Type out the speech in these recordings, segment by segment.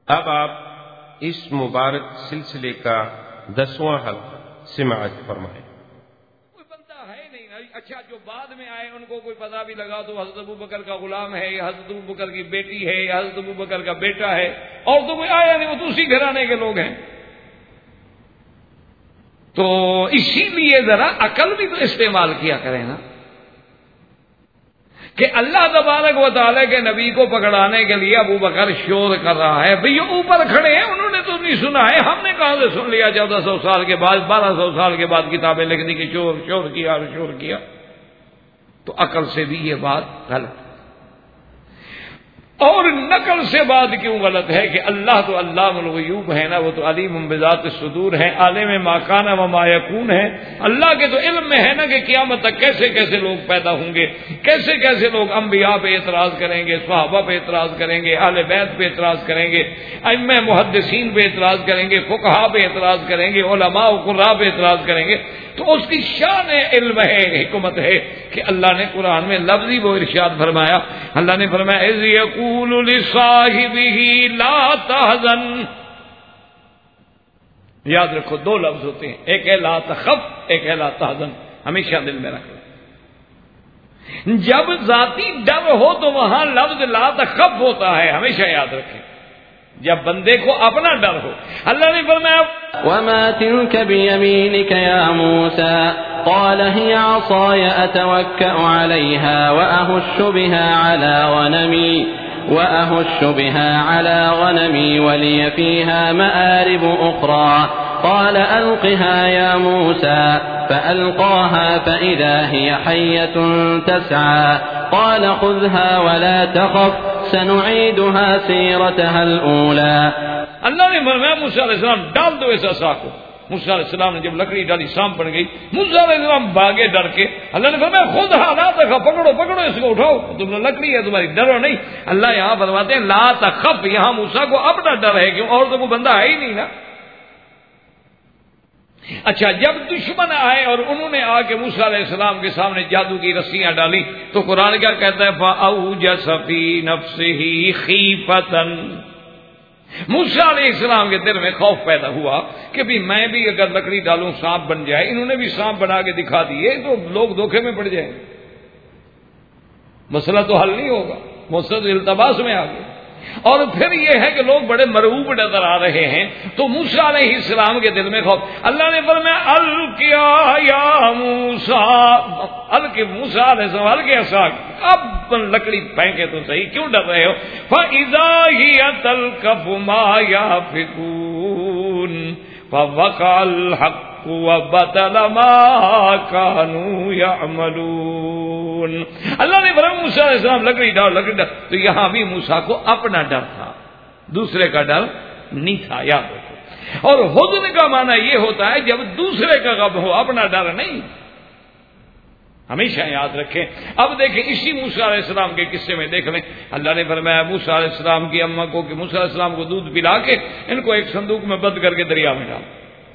اب آپ اس مبارک سلسلے کا 10واں حلقہ سماعت فرمائیں۔ کوئی بندہ ہے نہیں نا، اچھا جو بعد میں آئے ان کو کوئی پتہ بھی لگا تو حضرت ابوبکر کا غلام ہے یا حضرت ابوبکر کی بیٹی ہے یا حضرت ابوبکر کا بیٹا ہے، اور تو کوئی آیا نہیں، وہ تو اسی گھرانے کے لوگ ہیں۔ تو اسی لیے ذرا عقل بھی تو استعمال کیا کریں نا، کہ اللہ تبارک و تعالیٰ کے نبی کو پکڑانے کے لیے ابو بکر شور کر رہا ہے، بھئی یہ اوپر کھڑے ہیں، انہوں نے تو نہیں سنا ہے، ہم نے کہاں سے سن لیا 1400 سال کے بعد 1200 سال کے بعد کتابیں لکھنے کی شور کیا، تو عقل سے بھی یہ بات غلط ہے۔ اور نقل سے بات کیوں غلط ہے کہ اللہ تو علام الغیوب ہے نا، وہ تو علیم بذات الصدور ہے، عالم ما کان و ما یکون ہے۔ اللہ کے تو علم میں ہے نا کہ قیامت تک کیسے کیسے لوگ پیدا ہوں گے، کیسے کیسے لوگ انبیاء پہ اعتراض کریں گے، صحابہ پہ اعتراض کریں گے، اہل بیت پہ اعتراض کریں گے، ائمہ محدثین پہ اعتراض کریں گے، فقہاء پہ اعتراض کریں گے، علماء و قراء پہ اعتراض کریں گے۔ تو اس کی شان علم ہے، حکمت ہے کہ اللہ نے قرآن میں لفظی وہ ارشاد فرمایا، اللہ نے فرمایا اذ یقول لصاحبہ لا تحزن۔ یاد رکھو دو لفظ ہوتے ہیں، ایک ہے لا تخف، ایک ہے لا تحزن، ہمیشہ دل میں رکھو۔ جب ذاتی ڈر ہو تو وہاں لفظ لا تخف ہوتا ہے، ہمیشہ یاد رکھیں، جب بندے کو اپنا ڈر ہو۔ اللہ نے فرمایا وما تلك بيمينك يا موسى قال هي عصاي أتوكأ عليها وأهش بها على غنمي ولي فيها مآرب أخرى قال ألقها يا موسى فألقاها فإذا هي حية تسعى قال خذها ولا تخف سنعيدها سيرتها الأولى۔ اللہ نے فرمایا موسیٰ علیہ السلام ڈال دو اس عصا کو۔ موسیٰ علیہ السلام نے جب لکڑی ڈالی سانپ بن گئی، موسیٰ علیہ السلام بھاگے ڈر کے، اللہ نے فرمایا خود لا تخف، پکڑو اس کو، اٹھاؤ، تم نے لکڑی ہے تمہاری، ڈرو نہیں۔ اللہ یہاں فرماتے ہیں لا تخف، یہاں موسیٰ کو اپنا ڈر ہے، کیوں؟ اور تو کوئی بندہ ہے ہی نہیں نا۔ اچھا جب دشمن آئے اور انہوں نے آ کے موسیٰ علیہ السلام کے سامنے جادو کی رسیاں ڈالی تو قرآن کیا کہتا ہے فَأَوْجَسَ فِي نَفْسِهِ خِيفَةً۔ موسیٰ علیہ السلام کے دل میں خوف پیدا ہوا کہ بھی میں بھی اگر لکڑی ڈالوں سانپ بن جائے، انہوں نے بھی سانپ بنا کے دکھا دیے تو لوگ دھوکے میں پڑ جائیں، مسئلہ تو حل نہیں ہوگا، مسئلہ تو التباس میں آ گیا۔ اور پھر یہ ہے کہ لوگ بڑے مرعوب نظر آ رہے ہیں، تو موسیٰ علیہ السلام کے دل میں خوف۔ اللہ نے فرمایا القیا یا موسیٰ، القی موسیٰ علیہ السلام، القی عصاک، اب لکڑی پھینکے تو صحیح، کیوں ڈر رہے ہو؟ فَإِذَا هِيَ تَلْقَفُ مَا يَأْفِكُونَ فَوَقَعَ الْحَقُّ وَبَطَلَ مَا كَانُوا يَعْمَلُونَ۔ اللہ نے فرمایا موسیٰ علیہ السلام لکڑی ڈال، تو یہاں بھی موسیٰ کو اپنا ڈر تھا، دوسرے کا ڈر نہیں تھا، یاد رکھو۔ اور حزن کا معنی یہ ہوتا ہے جب دوسرے کا غم ہو، اپنا ڈر نہیں، ہمیشہ یاد رکھیں۔ اب دیکھیں اسی موسیٰ علیہ السلام کے قصے میں دیکھ لیں، اللہ نے فرمایا موسیٰ علیہ السلام کی اماں کو کہ موسیٰ علیہ السلام کو دودھ پلا کے ان کو ایک صندوق میں بند کر کے دریا میں ڈال۔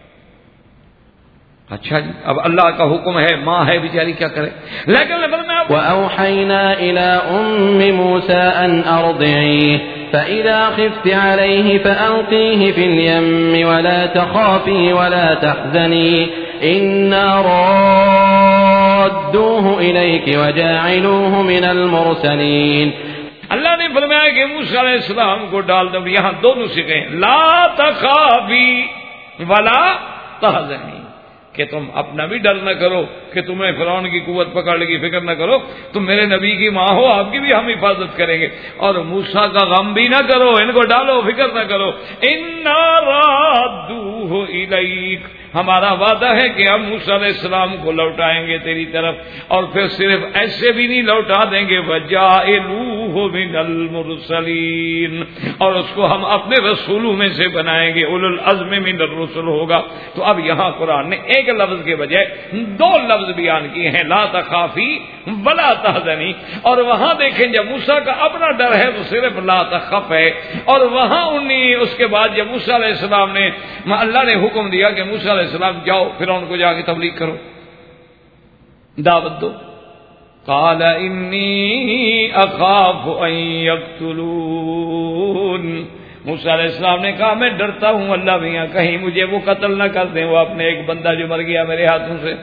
اچھا جی، اب اللہ کا حکم ہے، ماں ہے بیچاری کیا کرے، لیکن وَأَوْحَيْنَا إِلَىٰ أُمِّ مُوسَىٰ أَنْ أَرْضِعِيهِ فَإِذَا خِفْتِ عَلَيْهِ فَأَلْقِيهِ فِي الْيَمِّ وَلَا تَخَافِي وَلَا تَحْزَنِي إِنَّا رَادُّوهُ إِلَيْكِ وَجَاعِلُوهُ مِنَ الْمُرْسَلِينَ۔ اللہ نے فرمایا کہ موسیٰ علیہ السلام کو ڈال دو، یہاں دونوں سے کہیں لا تخافی ولا تحزنی، کہ تم اپنا بھی ڈر نہ کرو کہ تمہیں فرعون کی قوت پکڑ لے گی، فکر نہ کرو، تم میرے نبی کی ماں ہو، آپ کی بھی ہم حفاظت کریں گے، اور موسیٰ کا غم بھی نہ کرو، ان کو ڈالو، فکر نہ کرو، اِنَّا رَادُّوهُ إِلَيْكَ، ہمارا وعدہ ہے کہ ہم موسیٰ علیہ السلام کو لوٹائیں گے تیری طرف، اور پھر صرف ایسے بھی نہیں لوٹا دیں گے، وَجَاعِلُوهُ مِنَ الْمُرْسَلِينَ، اور اس کو ہم اپنے رسولوں میں سے بنائیں گے، اولو العزم من الرسل ہوگا۔ تو اب یہاں قرآن نے ایک لفظ کے بجائے دو لفظ بیان کیے ہیں، لا تخافی ولا تحزنی، اور وہاں دیکھیں جب موسیٰ کا اپنا ڈر ہے تو صرف لا تخف ہے، اور وہاں اس کے بعد جب موسیٰ علیہ السلام نے، اللہ نے حکم دیا کہ موسیٰ علیہ السلام جاؤ فرعون کو جا کے تبلیغ کرو، دعوت دو، قال انی اخاف ان یقتلون، موسیٰ علیہ السلام نے کہا میں ڈرتا ہوں اللہ میاں کہیں مجھے وہ قتل نہ کر دیں، وہ اپنے ایک بندہ جو مر گیا میرے ہاتھوں سے۔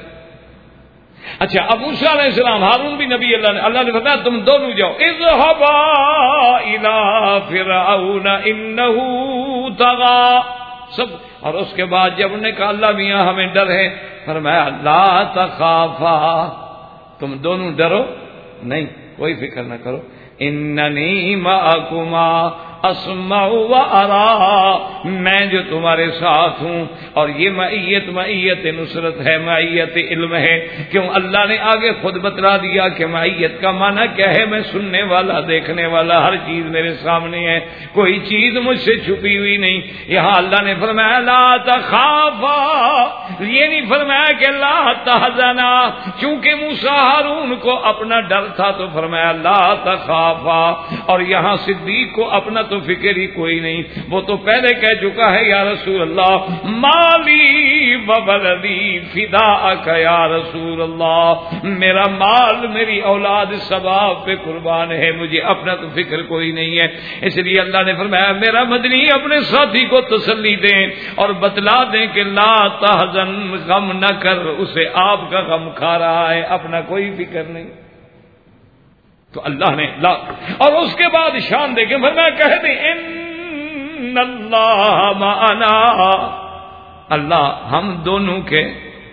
اچھا اب موسیٰ علیہ السلام، ہارون بھی نبی اللہ نے فرمایا تم دونوں جاؤ، اذهبا الى فرعون انه طغى، سب۔ اور اس کے بعد جب انہوں نے کہا اللہ میاں ہمیں ڈر ہے، فرمایا لا تخافا، تم دونوں ڈرو نہیں، کوئی فکر نہ کرو، اننی معکما اسمع و ارا، میں جو تمہارے ساتھ ہوں۔ اور یہ معیت نصرت ہے، معیت علم ہے، کیوں اللہ نے آگے خود بتلا دیا کہ معیت کا معنی کیا ہے، میں سننے والا دیکھنے والا، ہر چیز میرے سامنے ہے، کوئی چیز مجھ سے چھپی ہوئی نہیں۔ یہاں اللہ نے فرمایا لا تخافا، یہ نہیں فرمایا کہ لا تحزنا، چونکہ موسیٰ ہارون کو اپنا ڈر تھا تو فرمایا لا تخافا، اور یہاں صدیق کو اپنا تو فکر ہی کوئی نہیں، وہ تو پہلے کہہ چکا ہے یا رسول اللہ مالی وبلدی فداک یا رسول اللہ، میرا مال میری اولاد ثواب پہ قربان ہے، مجھے اپنا تو فکر کوئی نہیں ہے۔ اس لیے اللہ نے فرمایا میرا مدنی اپنے ساتھی کو تسلی دیں اور بتلا دیں کہ لا تحزن، غم نہ کر، اسے آپ کا غم کھا رہا ہے، اپنا کوئی فکر نہیں۔ تو اللہ نے لا، اور اس کے بعد شان دے کے فرمایا کہہ دیں ان اللہ معنا، اللہ ہم دونوں کے،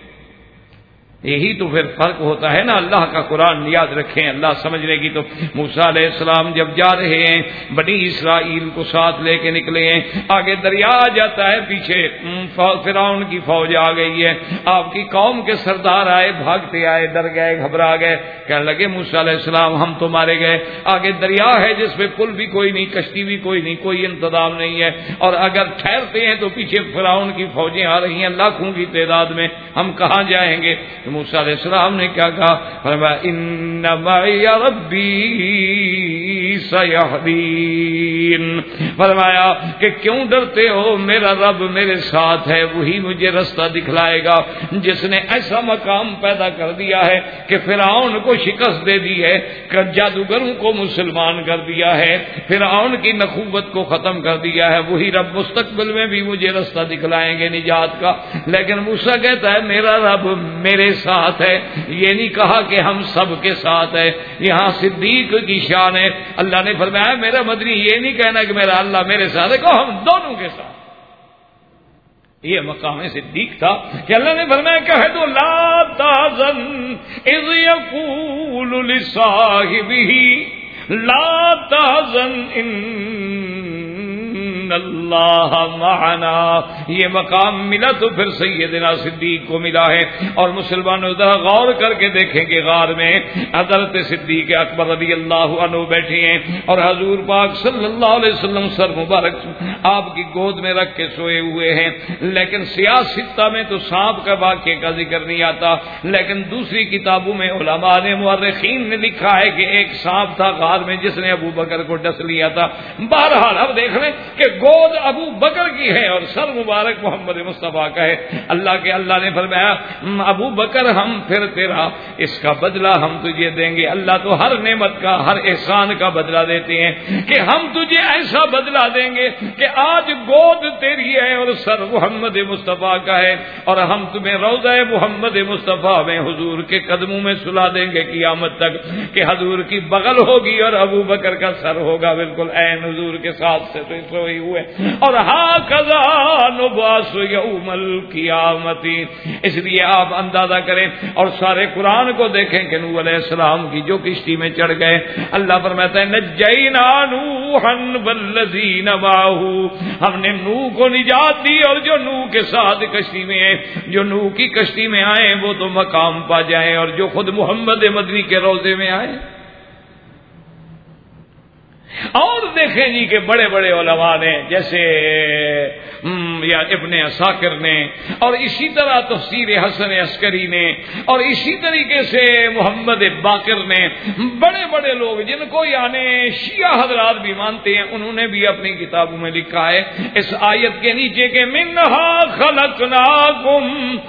یہی تو پھر فرق ہوتا ہے نا، اللہ کا قرآن یاد رکھیں، اللہ سمجھنے کی۔ تو موسیٰ علیہ السلام جب جا رہے ہیں بنی اسرائیل کو ساتھ لے کے نکلے ہیں، آگے دریا آ جاتا ہے، پیچھے فرعون کی فوج آ گئی ہے، آپ کی قوم کے سردار آئے، بھاگتے آئے، ڈر گئے، گھبرا گئے، کہنے لگے موسیٰ علیہ السلام ہم تو مارے گئے، آگے دریا ہے جس پہ پل بھی کوئی نہیں، کشتی بھی کوئی نہیں، کوئی انتظام نہیں ہے، اور اگر ٹھہرتے ہیں تو پیچھے فرعون کی فوجیں آ رہی ہیں لاکھوں کی تعداد میں، ہم کہاں جائیں گے؟ موسیٰ علیہ السلام نے کیا کہا؟ فرمایا ان معی ربی سیہدین، فرمایا کہ کیوں ڈرتے ہو، میرا رب میرے ساتھ ہے، وہی مجھے رستہ دکھلائے گا، جس نے ایسا مقام پیدا کر دیا ہے کہ فرعون کو شکست دے دی ہے، کہ جادوگروں کو مسلمان کر دیا ہے، فرعون کی نخوت کو ختم کر دیا ہے، وہی رب مستقبل میں بھی مجھے رستہ دکھلائیں گے نجات کا۔ لیکن موسیٰ کہتا ہے میرا رب میرے ساتھ ہے، یہ نہیں کہا کہ ہم سب کے ساتھ ہے، یہاں صدیق کی شان ہے۔ اللہ نے فرمایا میرا مدنی یہ نہیں کہنا کہ میرا اللہ میرے ساتھ ہے، کہو ہم دونوں کے ساتھ۔ یہ مقام صدیق تھا کہ اللہ نے فرمایا کہہ دو لا تحزن اذ یقول لصاحبہ لا تحزن اللہ معنا، یہ مقام ملا تو پھر سیدنا صدیق کو ملا ہے۔ اور مسلمانوں ذرا غور کر کے دیکھیں کہ غار میں حضرت صدیق اکبر رضی اللہ عنہ بیٹھے ہیں اور حضور پاک صلی اللہ علیہ وسلم سر مبارک آپ کی گود میں رکھ کے سوئے ہوئے ہیں، لیکن سیاستہ میں تو سانپ کا واقعے کا ذکر نہیں آتا، لیکن دوسری کتابوں میں علماء نے مورخین نے لکھا ہے کہ ایک سانپ تھا غار میں جس نے ابو بکر کو ڈس لیا تھا۔ بہرحال اب دیکھ لیں کہ گود ابو بکر کی ہے اور سر مبارک محمد مصطفیٰ کا ہے۔ اللہ نے فرمایا ابو بکر ہم پھر تیرا اس کا بدلہ ہم تجھے دیں گے۔ اللہ تو ہر نعمت کا، ہر احسان کا بدلہ دیتے ہیں کہ ہم تجھے ایسا بدلہ دیں گے کہ آج گود تیری ہے اور سر محمد مصطفیٰ کا ہے، اور ہم تمہیں روضہ محمد مصطفیٰ میں حضور کے قدموں میں سلا دیں گے قیامت تک، کہ حضور کی بغل ہوگی اور ابو بکر کا سر ہوگا بالکل عین حضور کے ساتھ سے سوئے ہوئے۔ اور ہاکذا نبعث یوم القیامت، اس لیے آپ اندازہ کریں اور سارے قرآن کو دیکھیں کہ نوح علیہ السلام کی جو کشتی میں چڑھ گئے، اللہ فرماتا ہے نجینا نوحا والذین معہ، ہم نے نوح کو نجات دی اور جو نوح کے ساتھ کشتی میں ہیں، جو نوح کی کشتی میں آئے وہ تو مقام پا جائیں، اور جو خود محمد مدنی کے روضے میں آئے۔ اور دیکھیں جی کہ بڑے بڑے علماء نے جیسے یا ابن عساکر نے، اور اسی طرح تفسیر حسن عسکری نے، اور اسی طریقے سے محمد باقر نے، بڑے بڑے لوگ جن کو یعنی شیعہ حضرات بھی مانتے ہیں، انہوں نے بھی اپنی کتابوں میں لکھا ہے اس آیت کے نیچے کہ منہا خلقناکم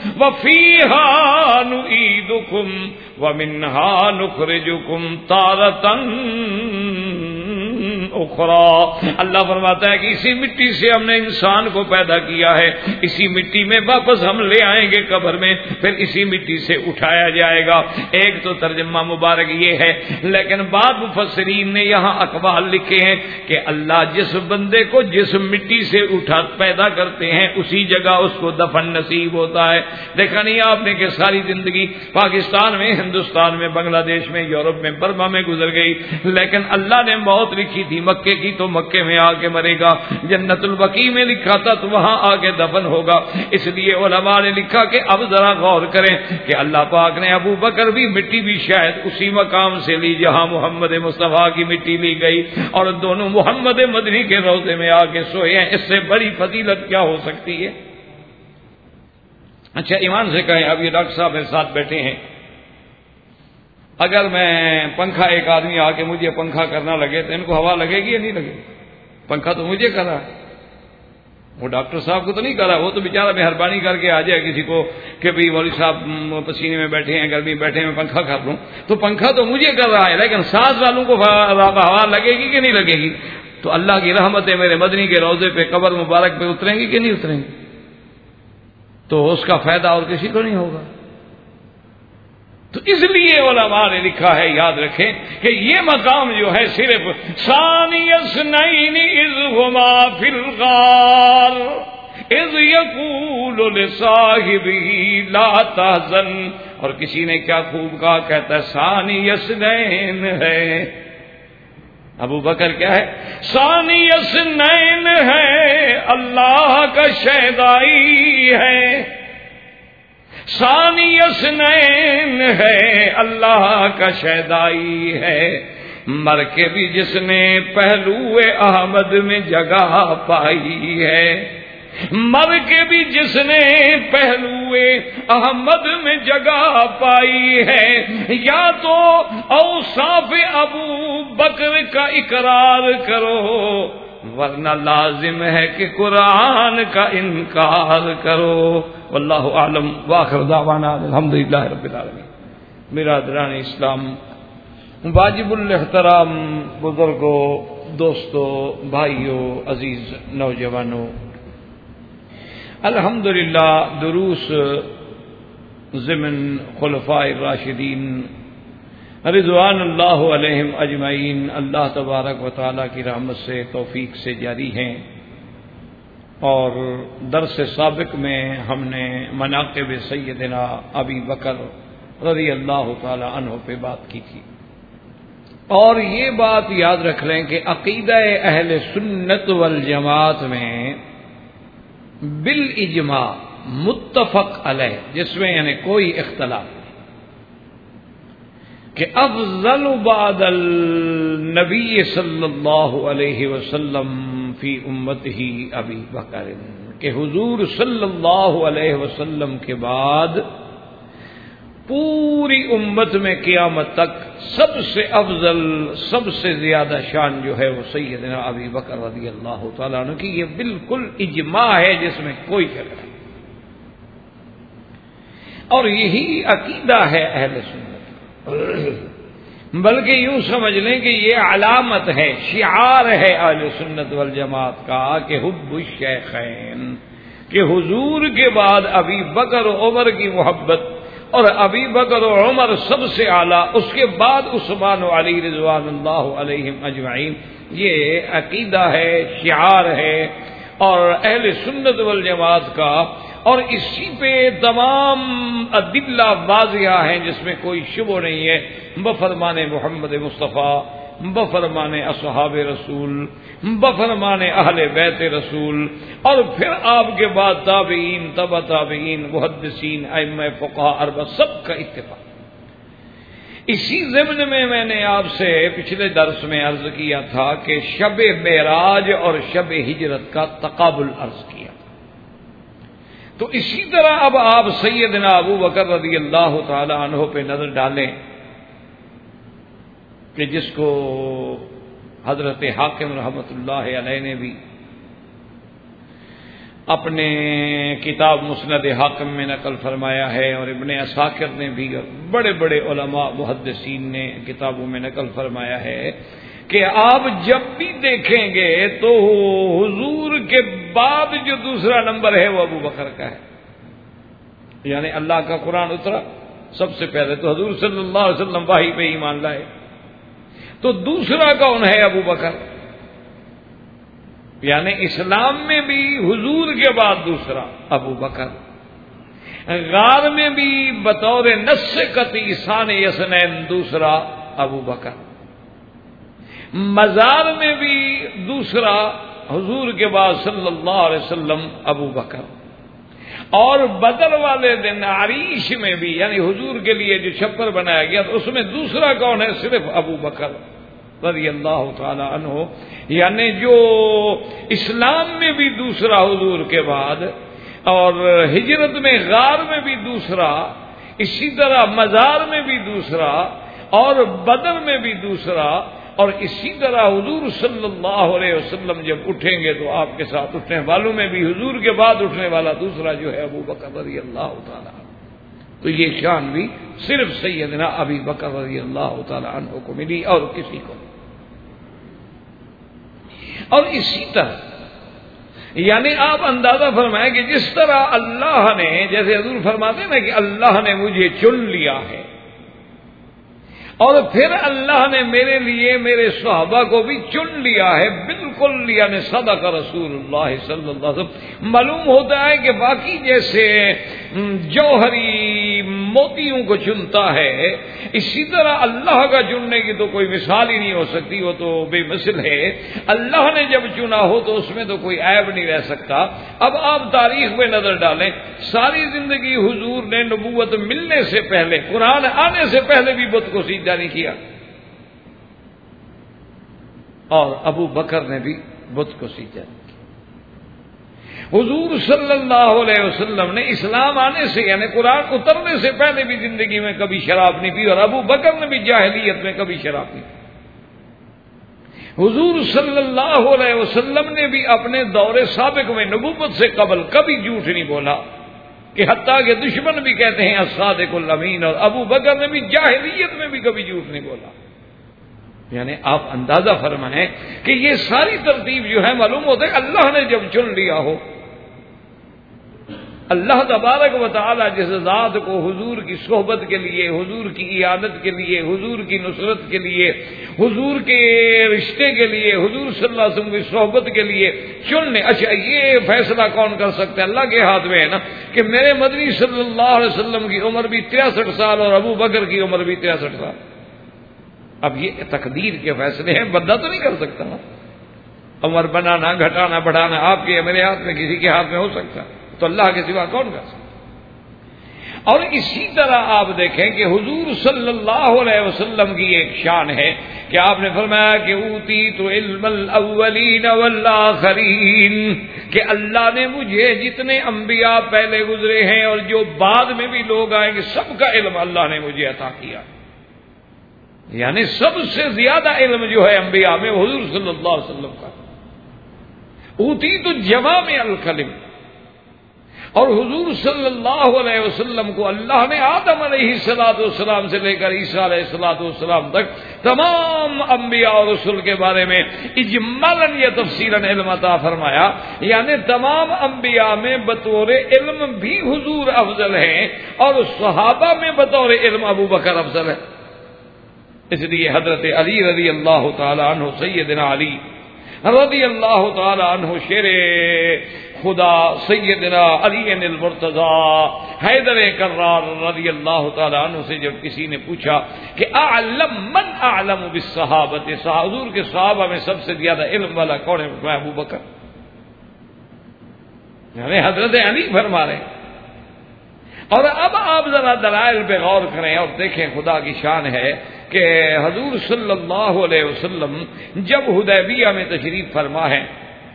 وفیہا نعیدکم ومنہا نخرجکم تارۃ اخرى. اللہ فرماتا ہے کہ اسی مٹی سے ہم نے انسان کو پیدا کیا ہے, اسی مٹی میں واپس ہم لے آئیں گے قبر میں, پھر اسی مٹی سے اٹھایا جائے گا. ایک تو ترجمہ مبارک یہ ہے, لیکن بعض مفسرین نے یہاں اقوال لکھے ہیں کہ اللہ جس بندے کو جس مٹی سے اٹھا پیدا کرتے ہیں اسی جگہ اس کو دفن نصیب ہوتا ہے. دیکھا نہیں آپ نے کہ ساری زندگی پاکستان میں, ہندوستان میں, بنگلہ دیش میں, یورپ میں, برما میں گزر گئی, لیکن اللہ نے موت لکھی تھی مکے کی تو مکے میں آ کے مرے گا, جنت البقیع میں لکھا تھا تو وہاں آ کے دفن ہوگا. اس لیے علماء نے لکھا کہ اب ذرا غور کریں کہ اللہ پاک نے ابو بکر بھی مٹی بھی شاید اسی مقام سے لی جہاں محمد مصطفیٰ کی مٹی لی گئی, اور دونوں محمد مدنی کے روضے میں آ کے سوئے ہیں. اس سے بڑی فضیلت کیا ہو سکتی ہے؟ اچھا ایمان سے کہیں, اب یہ ڈاکٹر صاحب میرے ساتھ بیٹھے ہیں, اگر میں پنکھا, ایک آدمی آ کے مجھے پنکھا کرنا لگے تو ان کو ہوا لگے گی یا نہیں لگے گی؟ پنکھا تو مجھے کر رہا ہے, وہ ڈاکٹر صاحب کو تو نہیں کر رہا. وہ تو بیچارہ مہربانی کر کے آ جائے کسی کو کہ بھئی مولوی صاحب پسینے میں بیٹھے ہیں, گرمی بیٹھے ہیں, پنکھا کر لوں, تو پنکھا تو مجھے کر رہا ہے, لیکن سانس والوں کو ہوا لگے گی کہ نہیں لگے گی؟ تو اللہ کی رحمتیں میرے مدنی کے روضے پہ, قبر مبارک پہ اتریں گی کہ نہیں اتریں گی؟ تو اس کا فائدہ اور کسی کو نہیں ہوگا. تو اس لیے علماء نے لکھا ہے, یاد رکھیں کہ یہ مقام جو ہے صرف ثانی اثنین اذ ہما فی الغار اذ یقول لصاحبہ لا تحزن, اور کسی نے کیا خوب کہا, کہتا ہے ثانی اثنین ہے. ابو بکر کیا ہے؟ ثانی اثنین ہے, اللہ کا شہدائی ہے. ثانی اثنین ہے, اللہ کا شہدائی ہے. مر کے بھی جس نے پہلو احمد میں جگہ پائی ہے, مر کے بھی جس نے پہلو احمد میں جگہ پائی ہے. یا تو اوصاف ابو بکر کا اقرار کرو, ورنہ لازم ہے کہ قرآن کا انکار کرو. واللہ اعلم وآخر دعوانا الحمدللہ رب العالمین. برادران اسلام, واجب الاحترام بزرگوں, دوستوں, بھائیوں, عزیز نوجوانوں, الحمدللہ دروس ضمن خلفاء الراشدین رضوان اللہ علیہم اجمعین اللہ تبارک و تعالیٰ کی رحمت سے, توفیق سے جاری ہیں. اور درس سابق میں ہم نے مناقب سیدنا ابی بکر رضی اللہ تعالی عنہ پہ بات کی تھی, اور یہ بات یاد رکھ لیں کہ عقیدہ اہل سنت والجماعت میں بالاجماع متفق علیہ, جس میں یعنی کوئی اختلاف نہیں, کہ افضل بعد النبی صلی اللہ علیہ وسلم فی امتہ ابی بکر, کہ حضور صلی اللہ علیہ وسلم کے بعد پوری امت میں قیامت تک سب سے افضل, سب سے زیادہ شان جو ہے وہ سیدنا ابی بکر رضی اللہ تعالیٰ عنہ کی. یہ بالکل اجماع ہے جس میں کوئی شک نہیں, اور یہی عقیدہ ہے اہل سنت. بلکہ یوں سمجھ لیں کہ یہ علامت ہے, شعار ہے اہل سنت والجماعت کا, کہ حب الشیخین, کہ حضور کے بعد ابی بکر و عمر کی محبت, اور ابی بکر و عمر سب سے اعلیٰ, اس کے بعد عثمان و علی رضوان اللہ علیہم اجمعین. یہ عقیدہ ہے, شعار ہے, اور اہل سنت والجماعت کا, اور اسی پہ تمام ادلہ واضح ہیں جس میں کوئی شبہ نہیں ہے. بفرمان محمد مصطفیٰ, بفرمان اصحاب رسول, بفرمان اہل بیت رسول, اور پھر آپ کے بعد تابعین, تبع تابعین, محدثین, ائمہ فقہاء اربعہ, سب کا اتفاق. اسی ضمن میں نے آپ سے پچھلے درس میں عرض کیا تھا کہ شب معراج اور شب ہجرت کا تقابل عرض کیا. تو اسی طرح اب آپ سیدنا ابو بکر رضی اللہ تعالی عنہ پہ نظر ڈالیں, کہ جس کو حضرت حاکم رحمۃ اللہ علیہ نے بھی اپنے کتاب مسند حاکم میں نقل فرمایا ہے, اور ابن عساکر نے بھی, اور بڑے بڑے علماء محدثین نے کتابوں میں نقل فرمایا ہے, کہ آپ جب بھی دیکھیں گے تو حضور کے بعد جو دوسرا نمبر ہے وہ ابو بکر کا ہے. یعنی اللہ کا قرآن اترا سب سے پہلے تو حضور صلی اللہ علیہ وسلم وحی پہ ایمان لائے, تو دوسرا کون ہے؟ ابو بکر. یعنی اسلام میں بھی حضور کے بعد دوسرا ابو بکر, غار میں بھی بطور نص قطعی ثانی یسنین دوسرا ابو بکر, مزار میں بھی دوسرا حضور کے بعد صلی اللہ علیہ وسلم ابو بکر, اور بدر والے دن عریش میں بھی یعنی حضور کے لیے جو چھپر بنایا گیا تو اس میں دوسرا کون ہے؟ صرف ابو بکر رضی اللہ تعالی عنہ. یعنی جو اسلام میں بھی دوسرا حضور کے بعد, اور ہجرت میں غار میں بھی دوسرا, اسی طرح مزار میں بھی دوسرا, اور بدر میں بھی دوسرا, اور اسی طرح حضور صلی اللہ علیہ وسلم جب اٹھیں گے تو آپ کے ساتھ اٹھنے والوں میں بھی حضور کے بعد اٹھنے والا دوسرا جو ہے ابو بکر رضی اللہ تعالی عنہ. تو یہ شان بھی صرف سیدنا ابی بکر رضی اللہ تعالی عنہ کو ملی اور کسی کو. اور اسی طرح یعنی آپ اندازہ فرمائیں کہ جس طرح اللہ نے, جیسے حضور فرماتے ہیں نا کہ اللہ نے مجھے چن لیا ہے, اور پھر اللہ نے میرے لیے میرے صحابہ کو بھی چن لیا ہے بالکل, یعنی صدق رسول اللہ صلی اللہ علیہ وسلم. معلوم ہوتا ہے کہ باقی جیسے جوہری موتیوں کو چنتا ہے, اسی طرح اللہ کا چننے کی تو کوئی مثال ہی نہیں ہو سکتی, وہ تو بے مثل ہے. اللہ نے جب چنا ہو تو اس میں تو کوئی عیب نہیں رہ سکتا. اب آپ تاریخ میں نظر ڈالیں, ساری زندگی حضور نے نبوت ملنے سے پہلے, قرآن آنے سے پہلے بھی بت کو سجدہ نہیں کیا, اور ابو بکر نے بھی بت کو سجدہ نہیں کیا. حضور صلی اللہ علیہ وسلم نے اسلام آنے سے یعنی قرآن اترنے سے پہلے بھی زندگی میں کبھی شراب نہیں پی, اور ابو بکر نے بھی جاہلیت میں کبھی شراب نہیں پی. حضور صلی اللہ علیہ وسلم نے بھی اپنے دور سابق میں نبوت سے قبل کبھی جھوٹ نہیں بولا, کہ حتیٰ کہ دشمن بھی کہتے ہیں الصادق الامین, اور ابو بکر نے بھی جاہلیت میں بھی کبھی جھوٹ نہیں بولا. یعنی آپ اندازہ فرمائیں کہ یہ ساری ترتیب جو ہے معلوم ہوتا ہے اللہ نے جب چن لیا ہو. اللہ تبارک و تعالی جس ذات کو حضور کی صحبت کے لیے, حضور کی عیادت کے لیے, حضور کی نصرت کے لیے, حضور کے رشتے کے لیے, حضور صلی اللہ علیہ وسلم کی صحبت کے لیے چننے, اچھا یہ فیصلہ کون کر سکتا ہے؟ اللہ کے ہاتھ میں ہے نا, کہ میرے مدنی صلی اللہ علیہ وسلم کی عمر بھی 63 سال اور ابو بکر کی عمر بھی 63 سال. اب یہ تقدیر کے فیصلے ہیں, بندہ تو نہیں کر سکتا نا. عمر بنانا, گھٹانا, بڑھانا آپ کے یا میرے ہاتھ میں, کسی کے ہاتھ میں ہو سکتا, تو اللہ کے سوا کون کر سکتا. اور اسی طرح آپ دیکھیں کہ حضور صلی اللہ علیہ وسلم کی ایک شان ہے کہ آپ نے فرمایا کہ اوتی تو علم الاولین والآخرین, کہ اللہ نے مجھے جتنے انبیاء پہلے گزرے ہیں اور جو بعد میں بھی لوگ آئیں گے سب کا علم اللہ نے مجھے عطا کیا. یعنی سب سے زیادہ علم جو ہے انبیاء میں حضور صلی اللہ علیہ وسلم کا. اوتی تو جوامع الکلم, اور حضور صلی اللہ علیہ وسلم کو اللہ نے آدم علیہ الصلوۃ والسلام سے لے کر عیسیٰ علیہ الصلوۃ والسلام تک تمام انبیاء اور رسل کے بارے میں اجمالاً یا تفصیلاً علم عطا فرمایا. یعنی تمام انبیاء میں بطور علم بھی حضور افضل ہیں, اور صحابہ میں بطور علم ابو بکر افضل ہے. اس لیے حضرت علی رضی اللہ تعالی عنہ, سیدنا علی رضی اللہ تعالی عنہ شیر خدا سیدنا علی المرتضی حیدر کرار رضی اللہ تعالی عنہ سے جب کسی نے پوچھا کہ اعلم من اعلم بالصحابہ, حضور کے صحابہ میں سب سے زیادہ علم والا کون ہے؟ میں ابو بکر. یعنی حضرت علی فرما رہے ہیں. اور اب آپ ذرا دلائل پہ غور کریں اور دیکھیں, خدا کی شان ہے کہ حضور صلی اللہ علیہ وسلم جب حدیبیہ میں تشریف فرما ہے,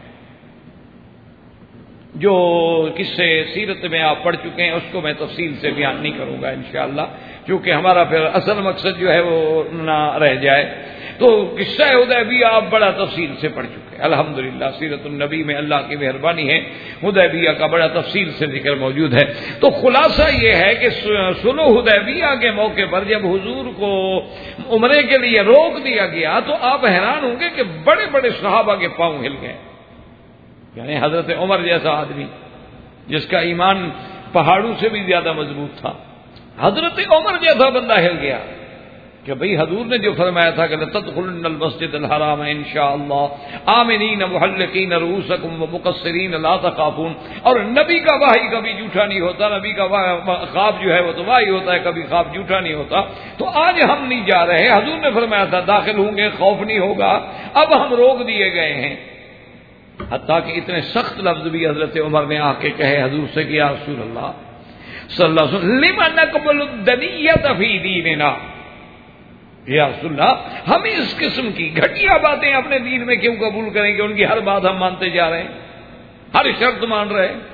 جو قصے سیرت میں آپ پڑھ چکے ہیں اس کو میں تفصیل سے بیان نہیں کروں گا انشاءاللہ, کیونکہ ہمارا پھر اصل مقصد جو ہے وہ نہ رہ جائے. تو قصہ حدیبیہ آپ بڑا تفصیل سے پڑھ چکے ہیں الحمدللہ، سیرت النبی میں اللہ کی مہربانی ہے حدیبیہ کا بڑا تفصیل سے ذکر موجود ہے۔ تو خلاصہ یہ ہے کہ صلح حدیبیہ کے موقع پر جب حضور کو عمرے کے لیے روک دیا گیا تو آپ حیران ہوں گے کہ بڑے بڑے صحابہ کے پاؤں ہل گئے، یعنی حضرت عمر جیسا آدمی جس کا ایمان پہاڑوں سے بھی زیادہ مضبوط تھا، حضرت عمر جیسا بندہ ہل گیا کہ بھئی حضور نے جو فرمایا تھا کہ لَتَدْخُلُنَّ الْمَسْجِدَ الْحَرَامَ إِنْ شَاءَ اللَّهُ آمِنِينَ مُحَلِّقِينَ رُؤُوسَكُمْ وَمُقَصِّرِينَ لَا تَخَافُونَ، اور نبی کا وحی کبھی جھوٹا نہیں ہوتا، نبی کا خواب جو ہے وہ تو وحی ہوتا ہے، کبھی خواب جھوٹا نہیں ہوتا۔ تو آج ہم نہیں جا رہے، حضور نے فرمایا تھا داخل ہوں گے خوف نہیں ہوگا، اب ہم روک دیے گئے ہیں، حتیٰ کہ اتنے سخت لفظ بھی حضرت عمر نے آ کے کہے حضور سے کہ یا رسول اللہ صلی اللہ علیہ وسلم لِمَ نَقْبَلُ الدَّنِيَّةَ فِي دِينِنَا، یا رسول اللہ ہم اس قسم کی گھٹیا باتیں اپنے دین میں کیوں قبول کریں کہ ان کی ہر بات ہم مانتے جا رہے ہیں، ہر شرط مان رہے ہیں۔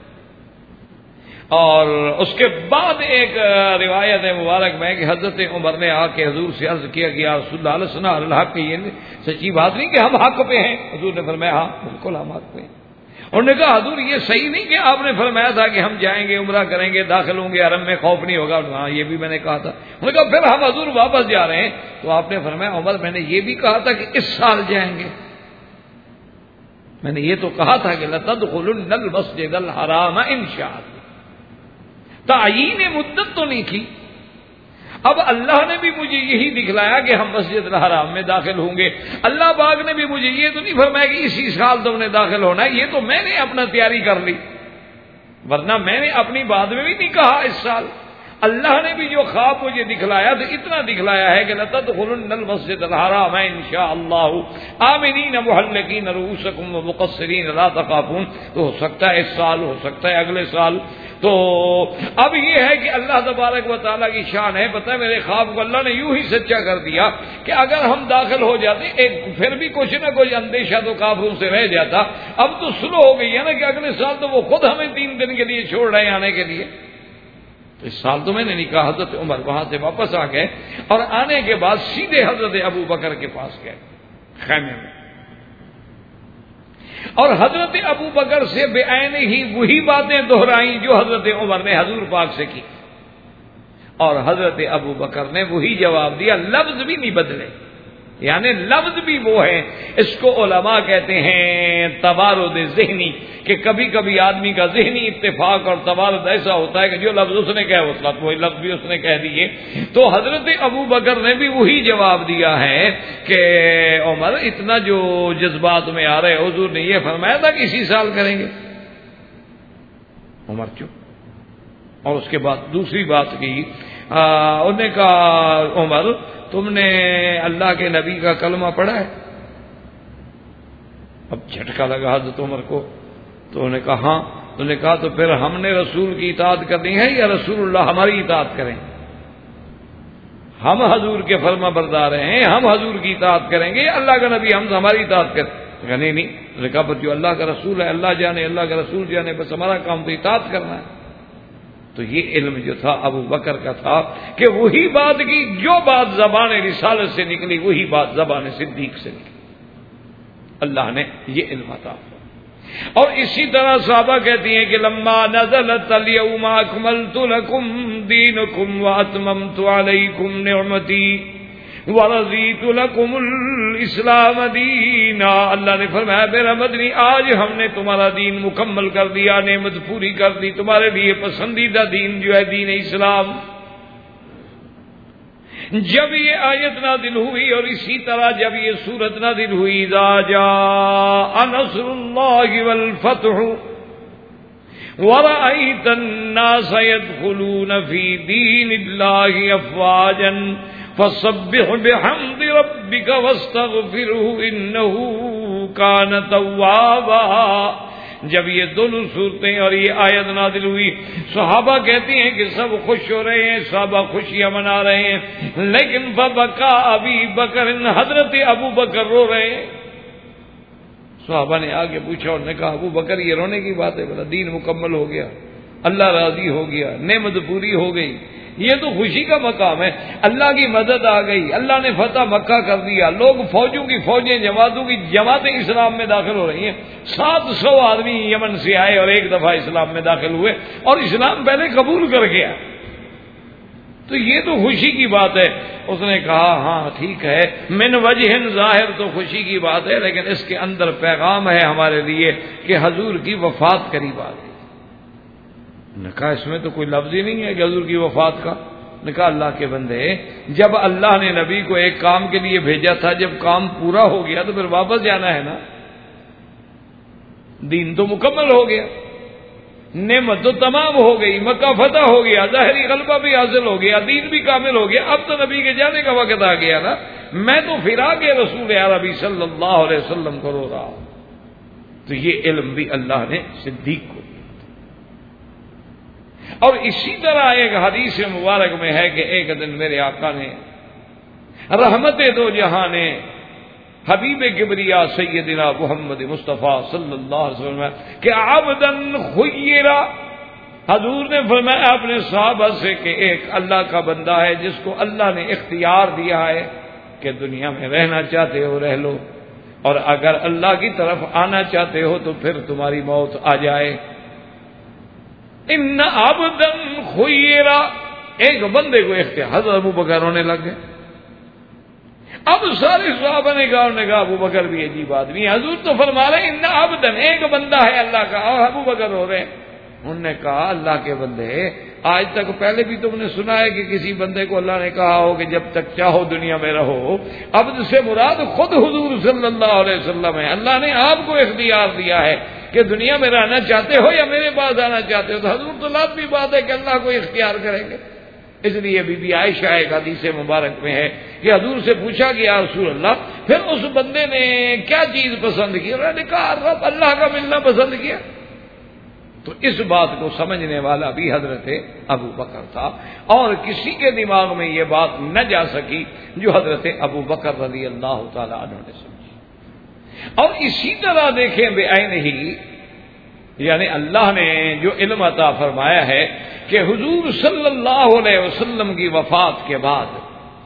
اور اس کے بعد ایک روایت مبارک میں کہ حضرت عمر نے آ کے حضور سے عرض کیا کہ یا رسول اللہ علیہ وسلم الحق، یہ سچی بات نہیں کہ ہم حق پہ ہیں؟ حضور نے فرمایا ہاں بالکل ہم حق پہ ہیں۔ انہوں نے کہا حضور یہ صحیح نہیں کہ آپ نے فرمایا تھا کہ ہم جائیں گے عمرہ کریں گے داخل ہوں گے حرم میں خوف نہیں ہوگا؟ ہاں یہ بھی میں نے کہا تھا۔ انہوں نے کہا پھر ہم حضور واپس جا رہے ہیں، تو آپ نے فرمایا عمر میں نے یہ بھی کہا تھا کہ اس سال جائیں گے، میں نے یہ تو کہا تھا کہ لَتَدْخُلُنَّ الْمَسْجِدَ الْحَرَامَ إِنْ شَاءَ اللَّهُ، تعیین مدت تو نہیں کی۔ اب اللہ نے بھی مجھے یہی دکھلایا کہ ہم مسجد الحرام میں داخل ہوں گے، اللہ پاک نے بھی مجھے یہ تو نہیں فرمایا کہ اسی سال تم نے داخل ہونا ہے، یہ تو میں نے اپنا تیاری کر لی، ورنہ میں نے اپنی بات میں بھی نہیں کہا اس سال۔ اللہ نے بھی جو خواب مجھے دکھلایا تو اتنا دکھلایا ہے کہ لَتَدْخُلُنَّ الْمَسْجِدَ الْحَرَامَ إِنْ شَاءَ اللَّهُ آمِنِينَ مُحَلِّقِينَ رُؤُوسَكُمْ وَمُقَصِّرِينَ لَا تَخَافُونَ، تو ہو سکتا ہے اس سال، ہو سکتا ہے اگلے سال۔ تو اب یہ ہے کہ اللہ تبارک و تعالیٰ کی شان ہے، پتہ ہے میرے خواب کو اللہ نے یوں ہی سچا کر دیا کہ اگر ہم داخل ہو جاتے ایک پھر بھی کچھ نہ کچھ اندیشہ تو کافروں سے رہ جاتا۔ اب تو سلو ہو گئی ہے نا کہ اگلے سال تو وہ خود ہمیں 3 دن کے لیے چھوڑ رہے ہیں آنے کے لیے، اس سال تو میں نے نہیں کہا۔ حضرت عمر وہاں سے واپس آ گئے اور آنے کے بعد سیدھے حضرت ابو بکر کے پاس گئے خیمے میں، اور حضرت ابو بکر سے بے عین ہی وہی باتیں دہرائیں جو حضرت عمر نے حضور پاک سے کی، اور حضرت ابو بکر نے وہی جواب دیا، لفظ بھی نہیں بدلے، یعنی لفظ بھی وہ ہے۔ اس کو علماء کہتے ہیں تبارد ذہنی، کہ کبھی کبھی آدمی کا ذہنی اتفاق اور تبارد ایسا ہوتا ہے کہ جو لفظ اس نے کہا وہی لفظ بھی اس نے کہہ دیے۔ تو حضرت ابو بکر نے بھی وہی جواب دیا ہے کہ عمر اتنا جو جذبات میں آ رہے، حضور نے یہ فرمایا تھا کہ اسی سال کریں گے۔ عمر چپ، اور اس کے بعد دوسری بات کی، انہوں نے کہا عمر تم نے اللہ کے نبی کا کلمہ پڑھا ہے؟ اب جھٹکا لگا حضرت عمر کو، تو انہوں نے کہا ہاں۔ انہوں نے کہا تو پھر ہم نے رسول کی اطاعت کرنی ہے یا رسول اللہ ہماری اطاعت کریں؟ ہم حضور کے فرما بردار ہیں، ہم حضور کی اطاعت کریں گے، اللہ کا نبی ہم ہماری اطاعت کریں؟ نہیں نہیں، انہوں نے کہا پر جو اللہ کا رسول ہے اللہ جانے، اللہ کا رسول جانے، بس ہمارا کام تو اطاعت کرنا ہے۔ تو یہ علم جو تھا ابو بکر کا تھا کہ وہی بات کی جو بات زبان رسالت سے نکلی وہی بات زبان صدیق سے نکلی، اللہ نے یہ علم عطا کیا۔ اور اسی طرح صحابہ کہتی ہیں کہ لما نزلت الیوم اکملت لکم دینکم واتممت علیکم نعمتی ورضیت لکم الاسلام دینا، اللہ نے فرمایا میرا مدنی آج ہم نے تمہارا دین مکمل کر دیا، نعمت پوری کر دی، تمہارے لیے پسندیدہ دین جو ہے دین اسلام۔ جب یہ آیت نازل ہوئی اور اسی طرح جب یہ سورت نازل ہوئی اذا جاء نصر اللہ والفتح ورأيت الناس يدخلون في دين الله افواجا فسبح بحمد ربك واستغفره انه كان توابا۔ جب یہ دونوں صورتیں اور یہ آیت نازل ہوئی، صحابہ کہتی ہیں کہ سب خوش ہو رہے ہیں، صحابہ خوشیاں منا رہے ہیں، لیکن فبکا ابی بکر، حضرت ابو بکر رو رہے ہیں۔ صحابہ نے آگے پوچھا اور نے کہا ابو بکر یہ رونے کی بات ہے؟ بولا دین مکمل ہو گیا، اللہ راضی ہو گیا، نعمت پوری ہو گئی، یہ تو خوشی کا مقام ہے. اللہ کی مدد آ گئی, اللہ نے فتح مکہ کر دیا, لوگ فوجوں کی فوجیں, جماعتوں کی جماعتیں اسلام میں داخل ہو رہی ہیں. 700 آدمی یمن سے آئے اور ایک دفعہ اسلام میں داخل ہوئے اور اسلام پہلے قبول کر گیا. تو یہ تو خوشی کی بات ہے. اس نے کہا ہاں ٹھیک ہے, من وجہ ظاہر تو خوشی کی بات ہے, لیکن اس کے اندر پیغام ہے ہمارے لیے کہ حضور کی وفات قریب آ گئی. نے کہا اس میں تو کوئی لفظ ہی نہیں ہے کہ حضور کی وفات کا. نے کہا اللہ کے بندے, جب اللہ نے نبی کو ایک کام کے لیے بھیجا تھا, جب کام پورا ہو گیا تو پھر واپس جانا ہے نا. دین تو مکمل ہو گیا, نعمت تو تمام ہو گئی, مکہ فتح ہو گیا, ظاہری غلبہ بھی حاصل ہو گیا, دین بھی کامل ہو گیا. اب تو نبی کے جانے کا وقت آ گیا نا. میں تو فراق رسول عربی صلی اللہ علیہ وسلم کو رو رہا ہوں. تو یہ علم بھی اللہ نے صدیق کو دیا. اور اسی طرح ایک حدیث مبارک میں ہے کہ ایک دن میرے آقا نے رحمت دو جہاں نے حبیب کبریا سیدنا محمد مصطفیٰ صلی اللہ علیہ وسلم کہ عبدن خیرا, حضور نے فرمایا اپنے صحابہ سے کہ ایک اللہ کا بندہ ہے جس کو اللہ نے اختیار دیا ہے کہ دنیا میں رہنا چاہتے ہو رہ لو, اور اگر اللہ کی طرف آنا چاہتے ہو تو پھر تمہاری موت آ جائے. ان عبدن خیرا, ایک بندے کو اختیار. حضرت ابو بکر رونے لگ گئے. اب سارے صحابہ نے کہا ابو بکر بھی عجیب آدمی, حضور تو فرما رہے ان عبدن, ایک بندہ ہے اللہ کا, اور ابو بکر رو رہے ہیں. انہوں نے کہا اللہ کے بندے, آج تک پہلے بھی تم نے سنا ہے کہ کسی بندے کو اللہ نے کہا ہو کہ جب تک چاہو دنیا میں رہو. عبد سے مراد خود حضور صلی اللہ علیہ وسلم ہے. اللہ نے آپ کو اختیار دیا ہے کہ دنیا میں رہنا چاہتے ہو یا میرے پاس آنا چاہتے ہو. تو حضور تو لازمی بات ہے کہ اللہ کو اختیار کریں گے. اس لیے بی بی عائشہ ایک حدیث مبارک میں ہے کہ حضور سے پوچھا گیا رسول اللہ پھر اس بندے نے کیا چیز پسند کی؟ انہوں نے کہا رب اللہ کا ملنا پسند کیا. تو اس بات کو سمجھنے والا بھی حضرت ابو بکر تھا, اور کسی کے دماغ میں یہ بات نہ جا سکی جو حضرت ابو بکر رضی اللہ تعالی عنہ نے سمجھی. اور اسی طرح دیکھیں بے عین ہی, یعنی اللہ نے جو علم عطا فرمایا ہے کہ حضور صلی اللہ علیہ وسلم کی وفات کے بعد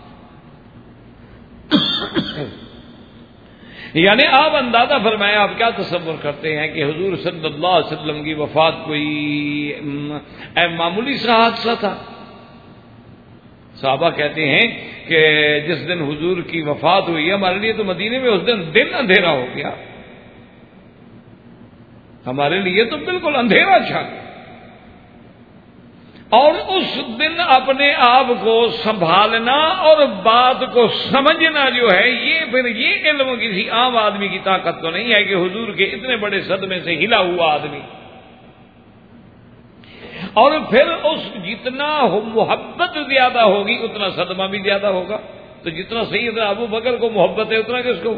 یعنی آپ اندازہ فرمایا, آپ کیا تصور کرتے ہیں کہ حضور صلی اللہ علیہ وسلم کی وفات کوئی معمولی سا حادثہ تھا؟ صحابہ کہتے ہیں کہ جس دن حضور کی وفات ہوئی ہمارے لیے تو مدینے میں اس دن اندھیرا ہو گیا, ہمارے لیے تو بالکل اندھیرا چھا گیا. اور اس دن اپنے آپ کو سنبھالنا اور بات کو سمجھنا جو ہے, یہ پھر یہ علم کسی عام آدمی کی طاقت تو نہیں ہے کہ حضور کے اتنے بڑے صدمے سے ہلا ہوا آدمی, اور پھر اس جتنا محبت زیادہ ہوگی اتنا صدمہ بھی زیادہ ہوگا. تو جتنا سیدنا ابو بکر کو محبت ہے اتنا کس کو,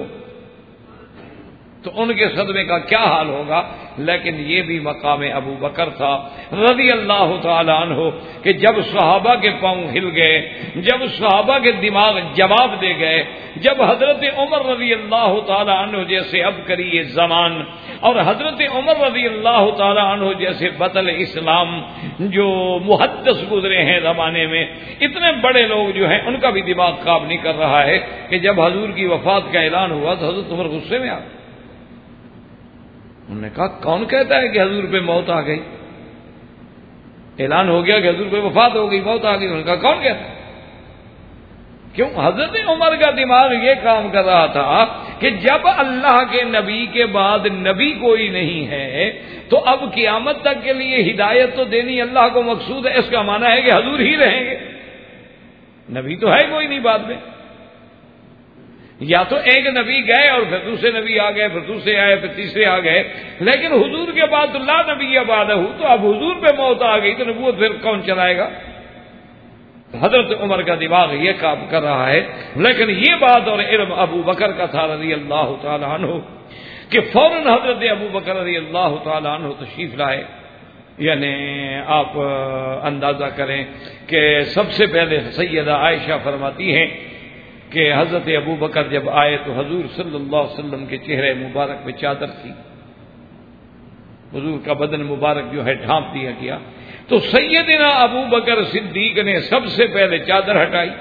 تو ان کے صدمے کا کیا حال ہوگا. لیکن یہ بھی مقام ابو بکر تھا رضی اللہ تعالی عنہ کہ جب صحابہ کے پاؤں ہل گئے, جب صحابہ کے دماغ جواب دے گئے, جب حضرت عمر رضی اللہ تعالی عنہ جیسے عبقری زمان اور حضرت عمر رضی اللہ تعالی عنہ جیسے بطل اسلام جو محدث گزرے ہیں زمانے میں, اتنے بڑے لوگ جو ہیں ان کا بھی دماغ کام نہیں کر رہا ہے کہ جب حضور کی وفات کا اعلان ہوا تو حضرت عمر غصے میں آ گئے. انہوں نے کہا کون کہتا ہے کہ حضور پہ موت آ گئی؟ اعلان ہو گیا کہ حضور پہ وفات ہو گئی, موت آ گئی. انہوں نے کہا کون کہتا ہے؟ کیوں؟ حضرت عمر کا دماغ یہ کام کر رہا تھا کہ جب اللہ کے نبی کے بعد نبی کوئی نہیں ہے تو اب قیامت تک کے لیے ہدایت تو دینی اللہ کو مقصود ہے. اس کا معنی ہے کہ حضور ہی رہیں گے, نبی تو ہے کوئی نہیں بعد میں. یا تو ایک نبی گئے اور پھر دوسرے نبی آ گئے, پھر دوسرے آئے, پھر تیسرے آ گئے, لیکن حضور کے بعد لا نبی بعدہ, تو اب حضور پہ موت آ گئی تو نبوت پھر کون چلائے گا؟ حضرت عمر کا دماغ یہ کام کر رہا ہے. لیکن یہ بات اور علم ابو بکر کا تھا رضی اللہ تعالی عنہ کہ فوراً حضرت ابو بکر رضی اللہ تعالی عنہ تشریف لائے. یعنی آپ اندازہ کریں کہ سب سے پہلے سیدہ عائشہ فرماتی ہیں کہ حضرت ابو بکر جب آئے تو حضور صلی اللہ علیہ وسلم کے چہرے مبارک میں چادر تھی, حضور کا بدن مبارک جو ہے ڈھانپ دیا گیا، تو سیدنا ابو بکر صدیق نے سب سے پہلے چادر ہٹائی،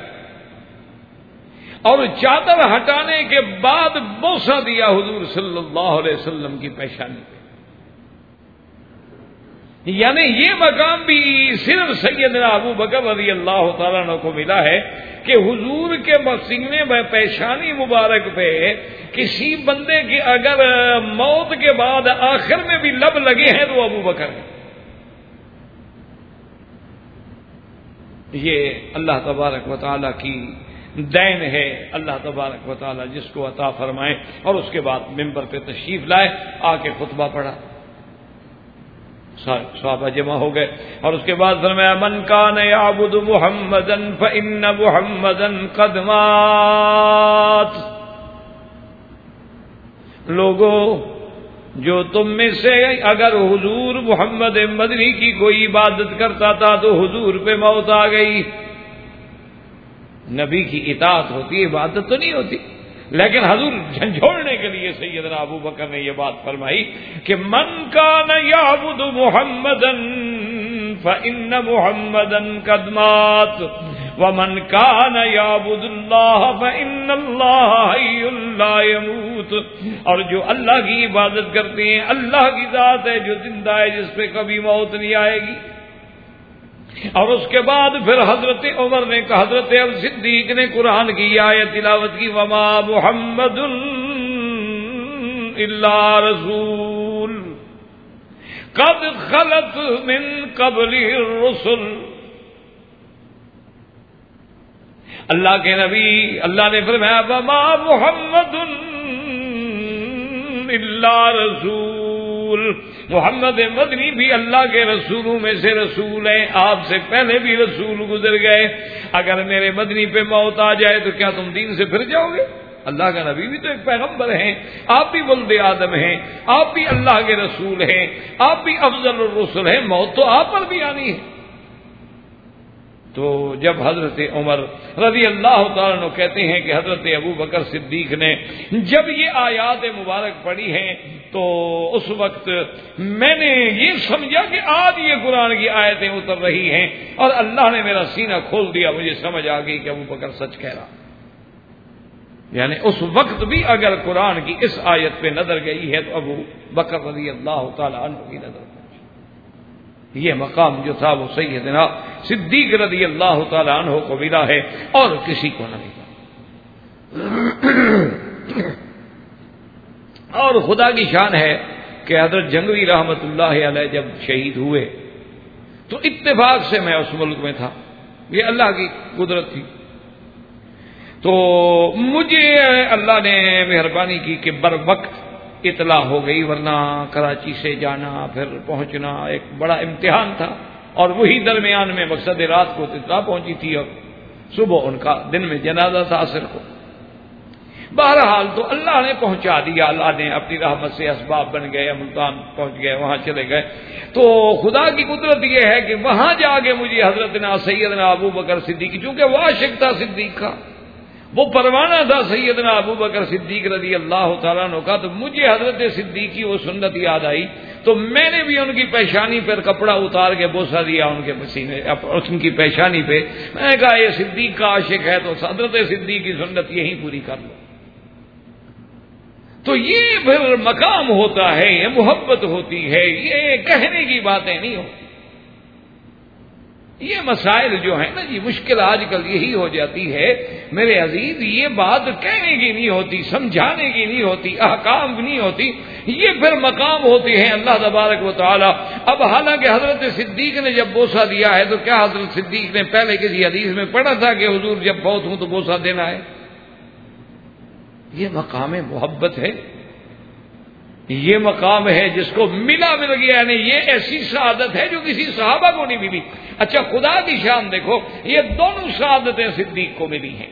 اور چادر ہٹانے کے بعد بوسہ دیا حضور صلی اللہ علیہ وسلم کی پیشانی پہ۔ یعنی یہ مقام بھی صرف سیدنا ابو بکر رضی اللہ تعالیٰ عنہ کو ملا ہے کہ حضور کے سینے میں پیشانی مبارک پہ کسی بندے کی اگر موت کے بعد آخر میں بھی لب لگے ہیں تو ابو بکر ہیں۔ یہ اللہ تبارک و تعالیٰ کی دین ہے، اللہ تبارک و تعالیٰ جس کو عطا فرمائے۔ اور اس کے بعد ممبر پہ تشریف لائے، آ کے خطبہ پڑھا، صحابہ جمع ہو گئے، اور اس کے بعد فرمایا من کان یعبد محمدا فإن محمدا قد مات۔ لوگوں، جو تم میں سے اگر حضور محمد مدنی کی کوئی عبادت کرتا تھا تو حضور پہ موت آ گئی۔ نبی کی اطاعت ہوتی، عبادت تو نہیں ہوتی، لیکن حضور جھنجھوڑنے کے لیے سیدنا ابو بکر نے یہ بات فرمائی کہ من کان یعبد محمدا فإن محمدا قد مات ومن کان یعبد اللہ فإن اللہ حی لا يموت۔ اور جو اللہ کی عبادت کرتے ہیں، اللہ کی ذات ہے جو زندہ ہے، جس پہ کبھی موت نہیں آئے گی۔ اور اس کے بعد پھر حضرت عمر نے کہا، حضرت صدیق نے قرآن کی آیت تلاوت کی، وما محمد الا رسول قد خلت من قبلہ الرسل۔ اللہ کے نبی، اللہ نے فرمایا وما محمد الا رسول، محمد مدنی بھی اللہ کے رسولوں میں سے رسول ہیں، آپ سے پہلے بھی رسول گزر گئے۔ اگر میرے مدنی پہ موت آ جائے تو کیا تم دین سے پھر جاؤ گے؟ اللہ کا نبی بھی تو ایک پیغمبر ہیں، آپ بھی ولد آدم ہیں، آپ بھی اللہ کے رسول ہیں، آپ بھی افضل الرسل ہیں، موت تو آپ پر بھی آنی ہے۔ تو جب حضرت عمر رضی اللہ تعالیٰ عنہ کہتے ہیں کہ حضرت ابو بکر صدیق نے جب یہ آیات مبارک پڑھی ہیں تو اس وقت میں نے یہ سمجھا کہ آج یہ قرآن کی آیتیں اتر رہی ہیں، اور اللہ نے میرا سینہ کھول دیا، مجھے سمجھ آ گئی کہ ابو بکر سچ کہہ رہا۔ یعنی اس وقت بھی اگر قرآن کی اس آیت پہ نظر گئی ہے تو ابو بکر رضی اللہ تعالیٰ عنہ کی نظر پہنچی۔ یہ مقام جو تھا وہ سیدنا صدیق رضی اللہ تعالیٰ عنہ کو ملا ہے اور کسی کو نہ ملا۔ اور خدا کی شان ہے کہ حضرت جنگوی رحمت اللہ علیہ جب شہید ہوئے تو اتفاق سے میں اس ملک میں تھا، یہ اللہ کی قدرت تھی۔ تو مجھے اللہ نے مہربانی کی کہ بر وقت اطلاع ہو گئی، ورنہ کراچی سے جانا پھر پہنچنا ایک بڑا امتحان تھا، اور وہی درمیان میں مقصد رات کو اطلاع پہنچی تھی، اور صبح ان کا دن میں جنازہ تھا عصر کو۔ بہرحال تو اللہ نے پہنچا دیا، اللہ نے اپنی رحمت سے اسباب بن گئے، ملتان پہنچ گئے، وہاں چلے گئے۔ تو خدا کی قدرت یہ ہے کہ وہاں جا کے مجھے حضرت سیدنا ابو بکر صدیق، چونکہ وہ عاشق تھا صدیق کا، وہ پروانہ تھا سیدنا ابو بکر صدیق رضی اللہ تعالیٰ عنہ کا، تو مجھے حضرت صدیق کی وہ سنت یاد آئی، تو میں نے بھی ان کی پیشانی پر کپڑا اتار کے بوسہ دیا ان کے پسینے، ان کی پیشانی پہ۔ میں نے کہا یہ صدیق کا عاشق ہے تو حضرت صدیق کی سنت یہی پوری کر لو۔ تو یہ پھر مقام ہوتا ہے، یہ محبت ہوتی ہے، یہ کہنے کی باتیں نہیں ہوتی۔ یہ مسائل جو ہیں نا جی، مشکل آج کل یہی ہو جاتی ہے میرے عزیز، یہ بات کہنے کی نہیں ہوتی، سمجھانے کی نہیں ہوتی، احکام کی نہیں ہوتی، یہ پھر مقام ہوتے ہیں اللہ تبارک و تعالی۔ اب حالانکہ حضرت صدیق نے جب بوسہ دیا ہے تو کیا حضرت صدیق نے پہلے کسی حدیث میں پڑھا تھا کہ حضور جب فوت ہوں تو بوسہ دینا ہے؟ یہ مقام محبت ہے، یہ مقام ہے جس کو مل گیا، یعنی یہ ایسی سعادت ہے جو کسی صحابہ کو نہیں ملی۔ اچھا خدا کی شان دیکھو، یہ دونوں سعادتیں صدیق کو ملی ہیں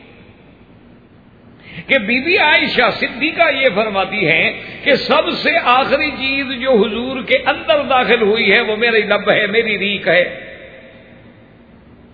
کہ بی بی عائشہ صدیقہ یہ فرماتی ہیں کہ سب سے آخری چیز جو حضور کے اندر داخل ہوئی ہے وہ میری لب ہے، میری ریق ہے۔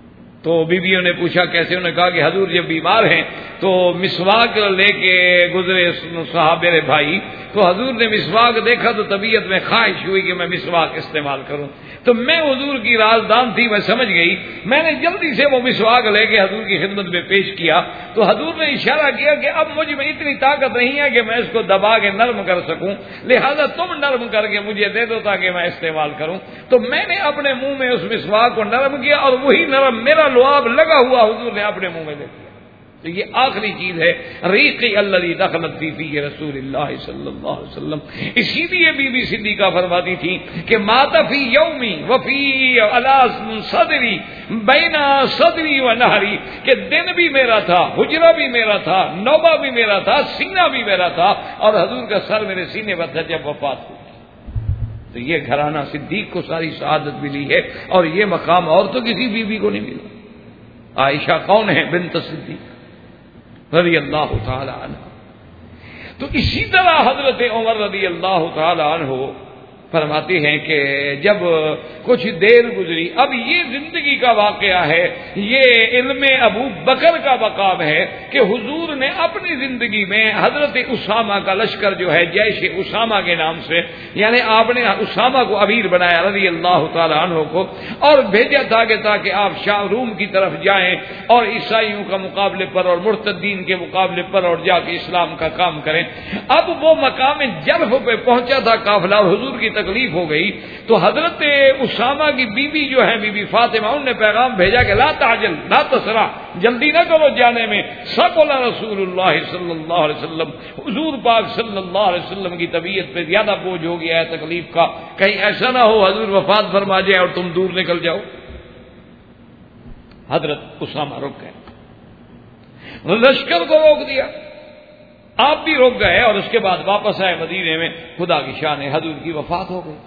تو بیویوں نے پوچھا کیسے؟ انہوں نے کہا کہ حضور جب بیمار ہیں تو مسواک لے کے گزرے صحابہ میرے بھائی، تو حضور نے مسواک دیکھا تو طبیعت میں خواہش ہوئی کہ میں مسواک استعمال کروں، تو میں حضور کی رازدان تھی، میں سمجھ گئی، میں نے جلدی سے وہ مسواک لے کے حضور کی خدمت میں پیش کیا، تو حضور نے اشارہ کیا کہ اب مجھ میں اتنی طاقت نہیں ہے کہ میں اس کو دبا کے نرم کر سکوں، لہذا تم نرم کر کے مجھے دے دو تاکہ میں استعمال کروں۔ تو میں نے اپنے منہ میں اس مسواک کو نرم کیا اور وہی نرم میرا لعاب لگا ہوا حضور نے اپنے منہ میں دے دیا۔ تو یہ آخری چیز ہے ریقی الذی دخلت فی رسول اللہ صلی اللہ علیہ وسلم۔ اسی لیے بی بی صدیقہ فرماتی تھی کہ مات فی یومی وفی علی صدری بین صدری و نہری، کہ دن بھی میرا تھا، حجرہ بھی میرا تھا، نوبہ بھی میرا تھا، سینہ بھی میرا تھا، اور حضور کا سر میرے سینے پر تھا جب وفات ہوئی۔ تو یہ گھرانہ صدیق کو ساری سعادت ملی ہے، اور یہ مقام اور تو کسی بیوی کو نہیں ملا۔ عائشہ کون ہے؟ بنت صدیق رضی اللہ تعالی عنہ۔ تو اسی طرح حضرت عمر رضی اللہ تعالی عنہ فرماتے ہیں کہ جب کچھ دیر گزری، اب یہ زندگی کا واقعہ ہے، یہ علم ابو بکر کا مقام ہے کہ حضور نے اپنی زندگی میں حضرت اسامہ کا لشکر جو ہے جیش اسامہ کے نام سے، یعنی آپ نے اسامہ کو امیر بنایا رضی اللہ تعالی عنہ کو، اور بھیجا تھا کہ تاکہ آپ شام روم کی طرف جائیں اور عیسائیوں کا مقابلے پر اور مرتدین کے مقابلے پر اور جا کے اسلام کا کام کریں۔ اب وہ مقام جرف پہ پہنچا تھا قافلہ، اور حضور کی تکلیف ہو گئی، تو حضرت اسامہ کی بیوی جو ہے بی بی فاطمہ، انہوں نے پیغام بھیجا کہ لا تعجل لا تسرع، جلدی نہ کرو جانے میں، ثقل رسول اللہ صلی اللہ علیہ وسلم، حضور پاک صلی اللہ علیہ وسلم کی طبیعت پہ زیادہ بوجھ ہو گیا ہے تکلیف کا، کہیں ایسا نہ ہو حضور وفات فرما جائے اور تم دور نکل جاؤ۔ حضرت اسامہ رک گئے، لشکر کو روک دیا، آپ بھی رک گئے، اور اس کے بعد واپس آئے مدینے میں، خدا کی شان ہے حضور کی وفات ہو گئی۔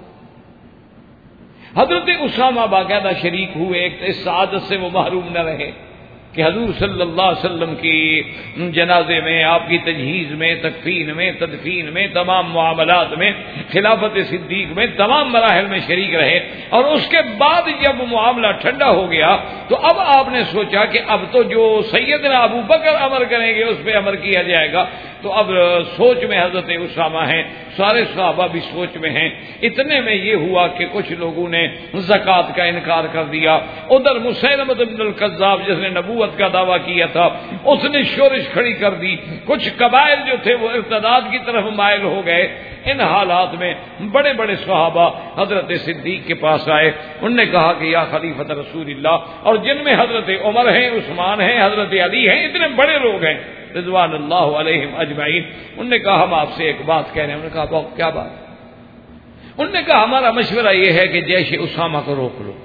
حضرت اسامہ باقاعدہ شریک ہوئے، ایک اس سعادت سے وہ محروم نہ رہے کہ حضور صلی اللہ علیہ وسلم کی جنازے میں، آپ کی تجہیز میں، تکفین میں، تدفین میں، تمام معاملات میں، خلافت صدیق میں، تمام مراحل میں شریک رہے، اور اس کے بعد جب معاملہ ٹھنڈا ہو گیا تو اب آپ نے سوچا کہ اب تو جو سیدنا ابو بکر امر کریں گے اس پہ امر کیا جائے گا، تو اب سوچ میں حضرت اسامہ ہیں، سارے صحابہ بھی سوچ میں ہیں۔ اتنے میں یہ ہوا کہ کچھ لوگوں نے زکوٰۃ کا انکار کر دیا، ادھر مسیلمہ بن الکذاب جس نے نبوت کا دعویٰ کیا تھا اس نے شورش کھڑی کر دی، کچھ قبائل جو تھے وہ ارتداد کی طرف مائل ہو گئے۔ ان حالات میں بڑے بڑے صحابہ حضرت صدیق کے پاس آئے، انہوں نے کہا کہ یا خلیفۃ رسول اللہ، اور جن میں حضرت عمر ہیں، عثمان ہیں، حضرت علی ہیں، اتنے بڑے لوگ ہیں رضوان اللہ علیہم اجمعین، انہوں نے کہا ہم آپ سے ایک بات کہہ رہے ہیں۔ انہوں نے کہا کیا بات؟ انہوں نے کہا ہمارا مشورہ یہ ہے کہ جیش اسامہ کو روک لو،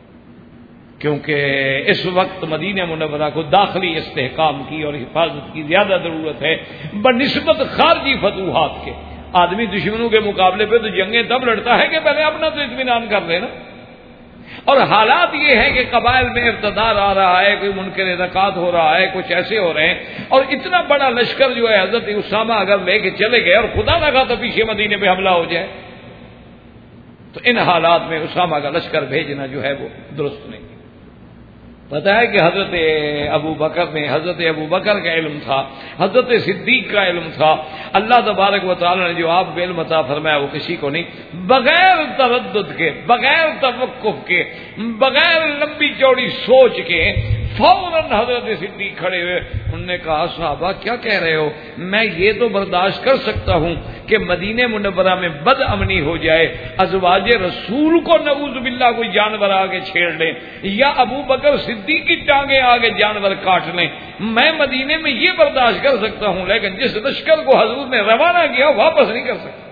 کیونکہ اس وقت مدینہ منورہ کو داخلی استحکام کی اور حفاظت کی زیادہ ضرورت ہے بنسبت خارجی فتوحات کے۔ آدمی دشمنوں کے مقابلے پہ تو جنگیں تب لڑتا ہے کہ پہلے اپنا تو اطمینان کر لینا، اور حالات یہ ہے کہ قبائل میں ارتداد آ رہا ہے، کوئی منکر زکوٰۃ ہو رہا ہے، کچھ ایسے ہو رہے ہیں، اور اتنا بڑا لشکر جو ہے حضرت اسامہ اگر لے کے چلے گئے اور خدا نہ خواستہ پیچھے مدینے پہ حملہ ہو جائے، تو ان حالات میں اسامہ کا لشکر بھیجنا جو ہے وہ درست نہیں۔ پتہ ہے کہ حضرت ابو بکر کا علم تھا، حضرت صدیق کا علم تھا، اللہ تبارک و تعالی نے جو آپ کو علم عطا فرمایا وہ کسی کو نہیں، بغیر تردد کے، بغیر توقف کے، بغیر لمبی چوڑی سوچ کے فوراً حضرت صدیق کھڑے ہوئے، انہوں نے کہا صحابہ کیا کہہ رہے ہو؟ میں یہ تو برداشت کر سکتا ہوں کہ مدینہ منورہ میں بد امنی ہو جائے، ازواج رسول کو نعوذ باللہ کوئی جانور آگے چھیڑ لیں، یا ابو بکر صدیق کی ٹانگیں آگے جانور کاٹ لیں، میں مدینے میں یہ برداشت کر سکتا ہوں، لیکن جس لشکر کو حضور نے روانہ کیا واپس نہیں کر سکتا۔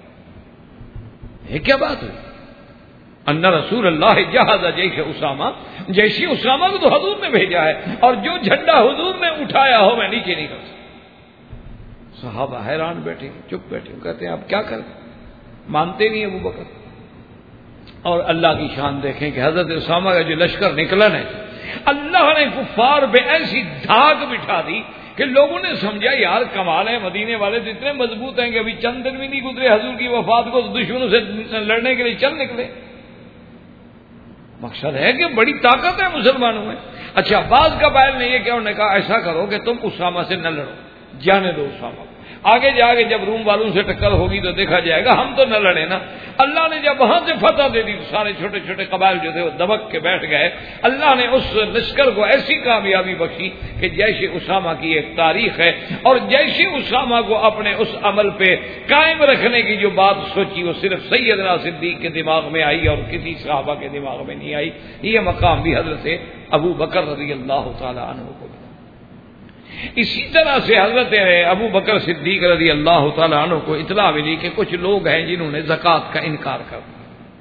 یہ کیا بات ہے؟ ان رسول اللہ جہز جیش اسامہ، جیش اسامہ کو تو حضور نے بھیجا ہے، اور جو جھنڈا حضور نے اٹھایا ہو میں نیچے نہیں کر سکتا۔ صحابہ حیران بیٹھے، چپ بیٹھے، کہتے ہیں اب کیا کریں، مانتے نہیں ابو بکر۔ اور اللہ کی شان دیکھیں کہ حضرت اسامہ کا جو لشکر نکلا ہے، اللہ نے کفار پہ ایسی دھاک بٹھا دی کہ لوگوں نے سمجھا یار کمال ہے، مدینے والے تو اتنے مضبوط ہیں کہ ابھی چند دن بھی نہیں گزرے حضور کی وفات کو دشمنوں سے لڑنے کے لیے چل نکلے۔ مقصد ہے کہ بڑی طاقت ہے مسلمانوں میں. اچھا بعض قبائل نے یہ کیا، انہوں نے کہا ایسا کرو کہ تم اسامہ سے نہ لڑو، جانے دو اسامہ. آگے جا کے جب روم والوں سے ٹکر ہوگی تو دیکھا جائے گا، ہم تو نہ لڑے نا. اللہ نے جب وہاں سے فتح دے دی تو سارے چھوٹے چھوٹے قبائل جو تھے وہ دبک کے بیٹھ گئے. اللہ نے اس لشکر کو ایسی کامیابی بخشی کہ جیش اسامہ کی ایک تاریخ ہے، اور جیش اسامہ کو اپنے اس عمل پہ قائم رکھنے کی جو بات سوچی وہ صرف سیدنا صدیق کے دماغ میں آئی اور کسی صحابہ کے دماغ میں نہیں آئی. یہ مقام بھی حضرت ابو بکر رضی اللہ تعالی عنہ کو. اسی طرح سے حضرت ابو بکر صدیق رضی اللہ تعالیٰ عنہ کو اطلاع ملی کہ کچھ لوگ ہیں جنہوں نے زکوٰۃ کا انکار کر دیا.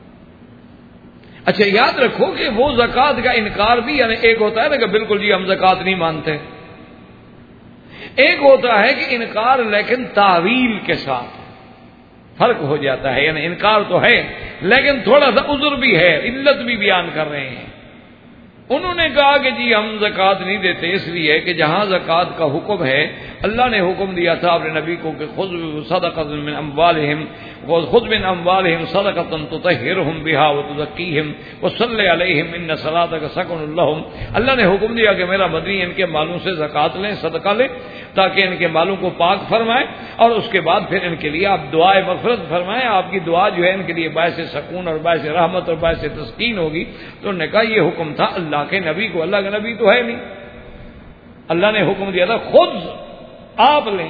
اچھا یاد رکھو کہ وہ زکوٰۃ کا انکار بھی یعنی ایک ہوتا ہے نا کہ بالکل جی ہم زکوٰۃ نہیں مانتے، ایک ہوتا ہے کہ انکار لیکن تعویل کے ساتھ. فرق ہو جاتا ہے، یعنی انکار تو ہے لیکن تھوڑا سا عذر بھی ہے، علت بھی بیان کر رہے ہیں. انہوں نے کہا کہ جی ہم زکوٰۃ نہیں دیتے اس لیے کہ جہاں زکوٰۃ کا حکم ہے، اللہ نے حکم دیا تھا اپنے نبی کو کہ خذ صدقۃ من اموالہم صدقۃ تطہرہم بہا وتزکیہم وصلی علیہم ان صلاتک سکن لہم. اللہ نے حکم دیا کہ میرا مدنی ان کے مالوں سے زکوٰۃ لیں، صدقہ لیں، تاکہ ان کے مالوں کو پاک فرمائیں اور اس کے بعد پھر ان کے لیے آپ دعائے مغفرت فرمائیں. آپ کی دعا جو ہے ان کے لیے باعث سکون اور باعث رحمت اور باعث تسکین ہوگی. تو انہوں نے کہا یہ حکم تھا اللہ کے نبی کو، اللہ کا نبی تو ہے نہیں. اللہ نے حکم دیا تھا خود آپ لیں،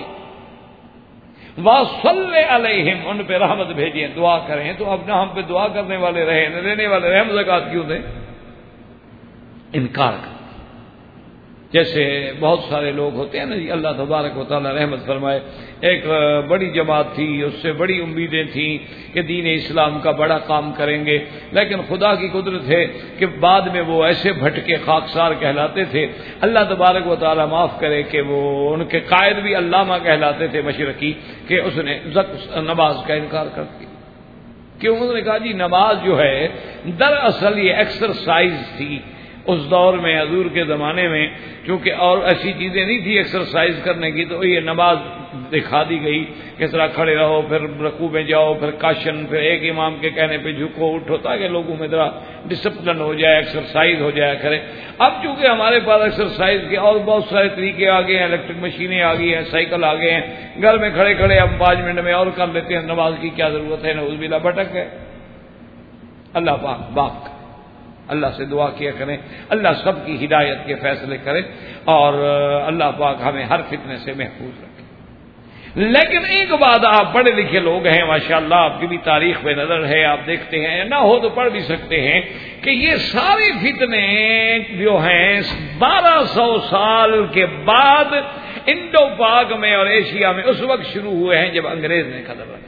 وصلی علیہم، ان پہ رحمت بھیجیں، دعا کریں. تو اب نہ ہم پہ دعا کرنے والے رہے نہ لینے والے رہے، ہم زکوٰۃ کیوں دیں؟ انکار کر. جیسے بہت سارے لوگ ہوتے ہیں نا جی، اللہ تبارک و تعالیٰ رحمت فرمائے. ایک بڑی جماعت تھی، اس سے بڑی امیدیں تھیں کہ دین اسلام کا بڑا کام کریں گے، لیکن خدا کی قدرت ہے کہ بعد میں وہ ایسے بھٹکے خاکسار کہلاتے تھے. اللہ تبارک و تعالیٰ معاف کرے کہ وہ ان کے قائد بھی علامہ کہلاتے تھے مشرقی، کہ اس نے نماز کا انکار کر دیا. کیوں؟ انہوں نے کہا جی نماز جو ہے دراصل یہ ایکسرسائز تھی. اس دور میں حضور کے زمانے میں چونکہ اور ایسی چیزیں نہیں تھی ایکسرسائز کرنے کی، تو یہ نماز دکھا دی گئی کس طرح کھڑے رہو، پھر رکوع میں جاؤ، پھر کاشن، پھر ایک امام کے کہنے پہ جھکو اٹھو، تاکہ لوگوں میں ذرا ڈسپلن ہو جائے، ایکسرسائز ہو جایا کرے. اب چونکہ ہمارے پاس ایکسرسائز کے اور بہت سارے طریقے آ گئے ہیں، الیکٹرک مشینیں آ گئی ہیں، سائیکل آ گئے ہیں، گھر میں کھڑے کھڑے ہم 5 منٹ میں اور کر لیتے ہیں، نماز کی کیا ضرورت ہے؟ نعوذ باللہ بھٹک گئے. اللہ پاک اللہ سے دعا کیا کریں، اللہ سب کی ہدایت کے فیصلے کرے اور اللہ پاک ہمیں ہر فتنے سے محفوظ رکھے. لیکن ایک بات، آپ پڑھے لکھے لوگ ہیں ماشاءاللہ، آپ کی بھی تاریخ میں نظر ہے، آپ دیکھتے ہیں، نہ ہو تو پڑھ بھی سکتے ہیں کہ یہ سارے فتنے جو ہیں 1200 سال کے بعد انڈو پاک میں اور ایشیا میں اس وقت شروع ہوئے ہیں جب انگریز نے قدم رکھا.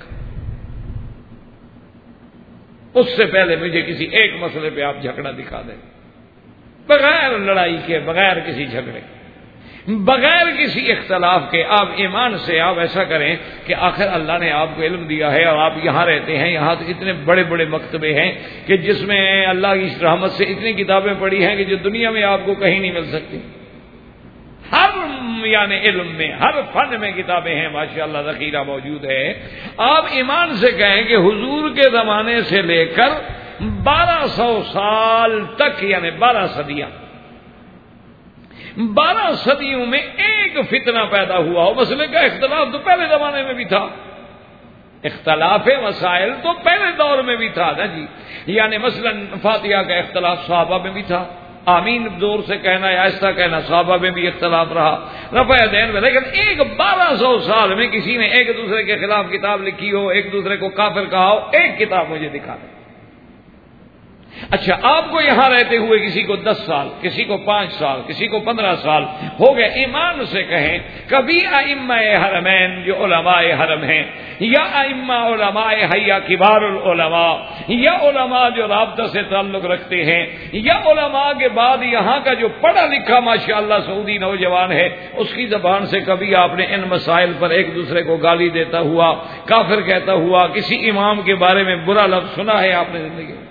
اس سے پہلے مجھے کسی ایک مسئلے پہ آپ جھگڑا دکھا دیں، بغیر لڑائی کے، بغیر کسی جھگڑے، بغیر کسی اختلاف کے. آپ ایمان سے آپ ایسا کریں کہ آخر اللہ نے آپ کو علم دیا ہے اور آپ یہاں رہتے ہیں، یہاں تو اتنے بڑے بڑے مکتبے ہیں کہ جس میں اللہ کی رحمت سے اتنی کتابیں پڑھی ہیں کہ جو دنیا میں آپ کو کہیں نہیں مل سکتی. ہر یعنی علم میں، ہر فن میں کتابیں ہیں ماشاءاللہ، ذخیرہ موجود ہے. آپ ایمان سے کہیں کہ حضور کے زمانے سے لے کر 1200 سال تک، یعنی 12 صدیاں، 12 صدیوں میں ایک فتنہ پیدا ہوا ہو. مسئلے کا اختلاف تو پہلے زمانے میں بھی تھا، اختلاف مسائل تو پہلے دور میں بھی تھا نا جی. یعنی مثلا فاتحہ کا اختلاف صحابہ میں بھی تھا، آمین زور سے کہنا یا آہستہ کہنا صحابہ میں بھی اختلاف رہا، رفع دین میں. لیکن ایک 1200 سال میں کسی نے ایک دوسرے کے خلاف کتاب لکھی ہو، ایک دوسرے کو کافر کہا ہو، ایک کتاب مجھے دکھا دیں. اچھا آپ کو یہاں رہتے ہوئے کسی کو 10 سال، کسی کو 5 سال، کسی کو 15 سال ہو گئے. ایمان سے کہیں کبھی ائمہ حرمین جو علماء حرم ہیں، یا ائمہ علماء حیا کبار العلماء، یا علماء جو رابطہ سے تعلق رکھتے ہیں، یا علماء کے بعد یہاں کا جو پڑھا لکھا ماشاءاللہ سعودی نوجوان ہے، اس کی زبان سے کبھی آپ نے ان مسائل پر ایک دوسرے کو گالی دیتا ہوا، کافر کہتا ہوا، کسی امام کے بارے میں برا لفظ سنا ہے آپ نے زندگی میں؟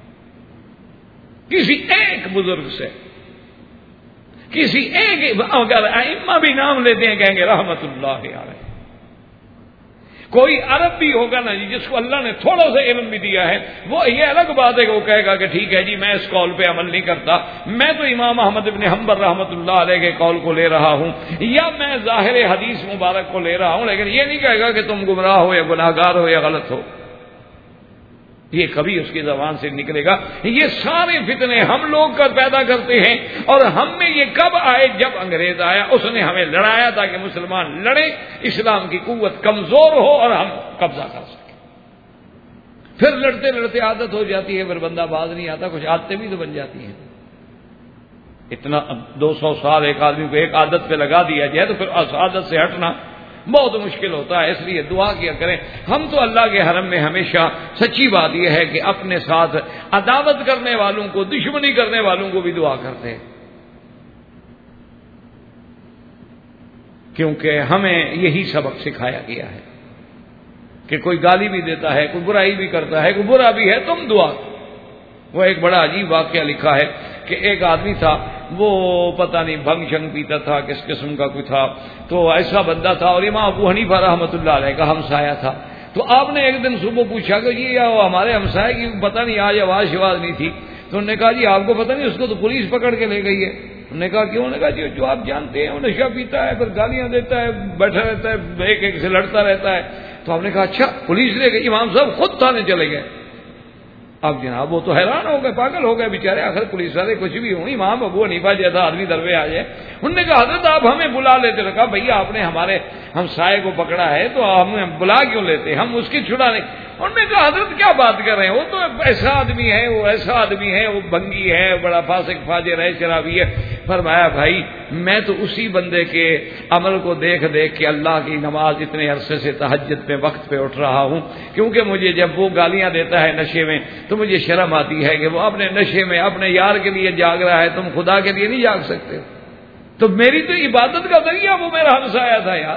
کسی ایک بزرگ سے، کسی ایک، اگر ائمہ بھی نام لیتے ہیں کہیں گے رحمت اللہ علیہ. کوئی عرب بھی ہوگا نا جی جس کو اللہ نے تھوڑا سا علم بھی دیا ہے، وہ یہ الگ بات ہے کہ وہ کہے گا کہ ٹھیک ہے جی میں اس قول پہ عمل نہیں کرتا، میں تو امام احمد بن حنبل رحمۃ اللہ علیہ کے قول کو لے رہا ہوں یا میں ظاہر حدیث مبارک کو لے رہا ہوں، لیکن یہ نہیں کہے گا کہ تم گمراہ ہو یا گناہ گار ہو یا غلط ہو، یہ کبھی اس کی زبان سے نکلے گا۔ یہ سارے فتنے ہم لوگ کا پیدا کرتے ہیں، اور ہم میں یہ کب آئے؟ جب انگریز آیا، اس نے ہمیں لڑایا تاکہ مسلمان لڑیں، اسلام کی قوت کمزور ہو اور ہم قبضہ کر سکیں۔ پھر لڑتے لڑتے عادت ہو جاتی ہے، پھر بندہ باز نہیں آتا، کچھ عادتیں بھی تو بن جاتی ہیں۔ اتنا 200 سال ایک آدمی کو ایک عادت پہ لگا دیا جائے تو پھر اس عادت سے ہٹنا بہت مشکل ہوتا ہے، اس لیے دعا کیا کریں۔ ہم تو اللہ کے حرم میں ہمیشہ سچی بات یہ ہے کہ اپنے ساتھ عداوت کرنے والوں کو، دشمنی کرنے والوں کو بھی دعا کرتے ہیں، کیونکہ ہمیں یہی سبق سکھایا گیا ہے کہ کوئی گالی بھی دیتا ہے، کوئی برائی بھی کرتا ہے، کوئی برا بھی ہے، تم دعا کرو۔ وہ ایک بڑا عجیب واقعہ لکھا ہے کہ ایک آدمی تھا، وہ پتہ نہیں بھنگ شنگ پیتا تھا، کس قسم کا کوئی تھا، تو ایسا بندہ تھا، اور امام ابو حنیفہ رحمۃ اللہ علیہ کا ہمسایہ تھا۔ تو آپ نے ایک دن صبح پوچھا کہ یہ ہمارے ہمسائے کی پتہ نہیں آج آواز شواز نہیں تھی، تو انہوں نے کہا جی آپ کو پتہ نہیں، اس کو تو پولیس پکڑ کے لے گئی ہے۔ انہوں نے کہا کیوں؟ انہوں نے کہا جی جو آپ جانتے ہیں وہ نشہ پیتا ہے، پھر گالیاں دیتا ہے، بیٹھا رہتا ہے، ایک ایک سے لڑتا رہتا ہے۔ تو ہم نے کہا اچھا پولیس لے گئی؟ امام صاحب خود تھانے چلے گئے۔ اب جناب وہ تو حیران ہو گئے، پاگل ہو گئے بیچارے، آخر پولیس والے کچھ بھی ہوں، امام ابو حنیفہ جیسا آدمی دروے آ جائے۔ انہوں نے کہا حضرت آپ ہمیں بلا لیتے، تو کہا بھیا آپ نے ہمارے ہمسائے کو پکڑا ہے تو ہمیں بلا کیوں لیتے، ہم اس کی چھڑا نہیں۔ انہوں نے کہا حضرت کیا بات کر رہے ہیں، وہ تو ایسا آدمی ہے، وہ ایسا آدمی ہے، وہ بنگی ہے، بڑا فاسق فاجر ہے، شرابی ہے۔ فرمایا بھائی میں تو اسی بندے کے عمل کو دیکھ دیکھ کے اللہ کی نماز اتنے عرصے سے تہجد پہ وقت پہ اٹھ رہا ہوں، کیونکہ مجھے جب وہ گالیاں دیتا ہے نشے میں تو مجھے شرم آتی ہے کہ وہ اپنے نشے میں اپنے یار کے لیے جاگ رہا ہے، تم خدا کے لیے نہیں جاگ سکتے؟ تو میری تو عبادت کا ذریعہ وہ میرا ہمسایہ تھا یار۔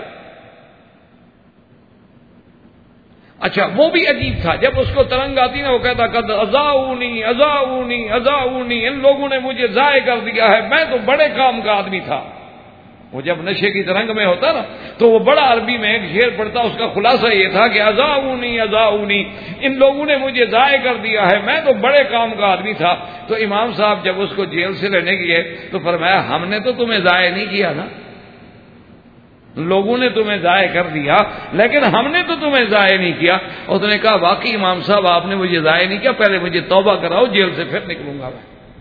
اچھا وہ بھی عجیب تھا، جب اس کو ترنگ آتی نا وہ کہتا قد اذاؤنی اذاؤنی اذاؤنی، ان لوگوں نے مجھے ضائع کر دیا ہے، میں تو بڑے کام کا آدمی تھا۔ وہ جب نشے کی ترنگ میں ہوتا نا تو وہ بڑا عربی میں ایک شعر پڑھتا، اس کا خلاصہ یہ تھا کہ اذاؤنی اذاؤنی، ان لوگوں نے مجھے ضائع کر دیا ہے، میں تو بڑے کام کا آدمی تھا۔ تو امام صاحب جب اس کو جیل سے لینے گئے تو فرمایا ہم نے تو تمہیں ضائع نہیں کیا نا، لوگوں نے تمہیں ضائع کر دیا لیکن ہم نے تو تمہیں ضائع نہیں کیا۔ اس نے کہا واقعی امام صاحب آپ نے مجھے ضائع نہیں کیا، پہلے مجھے توبہ کراؤ، جیل سے پھر نکلوں گا میں۔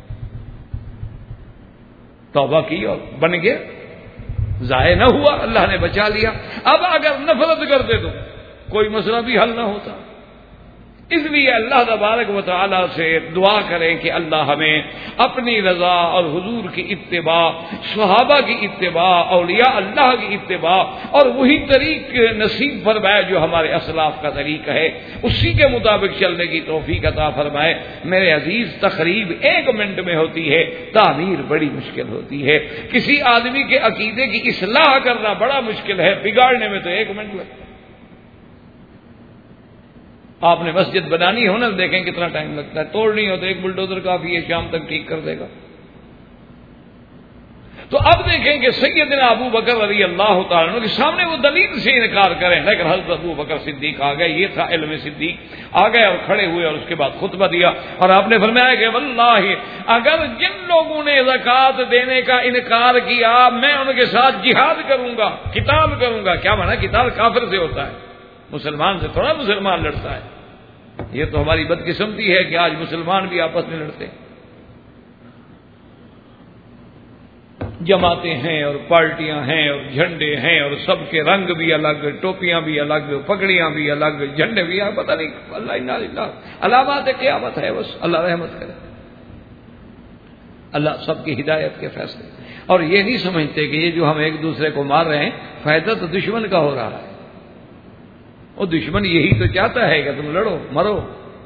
توبہ کی اور بن گیا، ضائع نہ ہوا، اللہ نے بچا لیا۔ اب اگر نفرت کرتے تو کوئی مسئلہ بھی حل نہ ہوتا۔ اس لیے اللہ تبارک و تعالی سے دعا کریں کہ اللہ ہمیں اپنی رضا اور حضور کی اتباع، صحابہ کی اتباع، اولیاء اللہ کی اتباع اور وہی طریق نصیب فرمائے جو ہمارے اسلاف کا طریقہ ہے، اسی کے مطابق چلنے کی توفیق عطا فرمائے۔ میرے عزیز تقریب 1 منٹ میں ہوتی ہے، تعمیر بڑی مشکل ہوتی ہے۔ کسی آدمی کے عقیدے کی اصلاح کرنا بڑا مشکل ہے، بگاڑنے میں تو 1 منٹ لگتا ہے۔ آپ نے مسجد بنانی ہو نا، دیکھیں کتنا ٹائم لگتا ہے، توڑنی ہو تو 1 بلڈوزر کافی ہے، شام تک ٹھیک کر دے گا۔ تو اب دیکھیں کہ سیدنا ابو بکر رضی اللہ تعالیٰ عنہ کے سامنے وہ دلیل سے انکار کریں، لیکن حضرت ابو بکر صدیق آ گئے، یہ تھا علم صدیق، آ گئے اور کھڑے ہوئے اور اس کے بعد خطبہ دیا، اور آپ نے فرمایا کہ واللہ اگر جن لوگوں نے زکوٰۃ دینے کا انکار کیا میں ان کے ساتھ جہاد کروں گا، قتال کروں گا۔ کیا مانا؟ قتال کافر سے ہوتا ہے، مسلمان سے تھوڑا مسلمان لڑتا ہے۔ یہ تو ہماری بدقسمتی ہے کہ آج مسلمان بھی آپس میں لڑتے ہیں، جماعتیں ہیں اور پارٹیاں ہیں اور جھنڈے ہیں اور سب کے رنگ بھی الگ، ٹوپیاں بھی الگ، پگڑیاں بھی الگ، جھنڈے بھی الگ، پتہ نہیں اللہ علامات قیامت ہے، بس اللہ رحمت کرے، اللہ سب کی ہدایت کے فیصلے۔ اور یہ نہیں سمجھتے کہ یہ جو ہم ایک دوسرے کو مار رہے ہیں فائدہ تو دشمن کا ہو رہا ہے، وہ دشمن یہی تو چاہتا ہے کہ تم لڑو مرو۔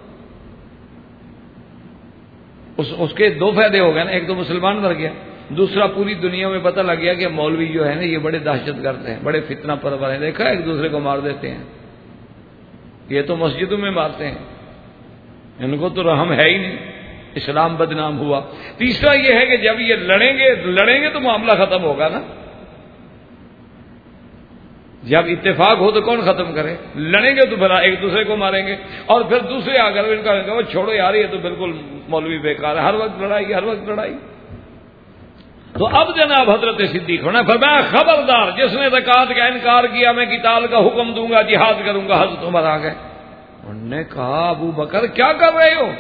اس کے 2 فائدے ہو گئے نا، ایک تو مسلمان مر گیا، دوسرا پوری دنیا میں پتہ لگ گیا کہ مولوی جو ہے نا یہ بڑے دہشت گرد ہیں، بڑے فتنہ پرور ہیں، دیکھا ایک دوسرے کو مار دیتے ہیں، یہ تو مسجدوں میں مارتے ہیں، ان کو تو رحم ہے ہی نہیں، اسلام بدنام ہوا۔ تیسرا یہ ہے کہ جب یہ لڑیں گے تو معاملہ ختم ہوگا نا، جب اتفاق ہو تو کون ختم کرے؟ لڑیں گے تو بھلا ایک دوسرے کو ماریں گے، اور پھر دوسرے آ کر ان کا وہ چھوڑو یار یہ تو بالکل مولوی بیکار ہے، ہر وقت لڑائی ہر وقت لڑائی۔ تو اب جناب حضرت صدیق ہونا فرمایا خبردار جس نے زکوٰۃ کا انکار کیا میں قتال کا حکم دوں گا، جہاد کروں گا۔ حضرت عمر آ گئے، انہوں نے کہا ابو بکر کیا کر رہے ہو؟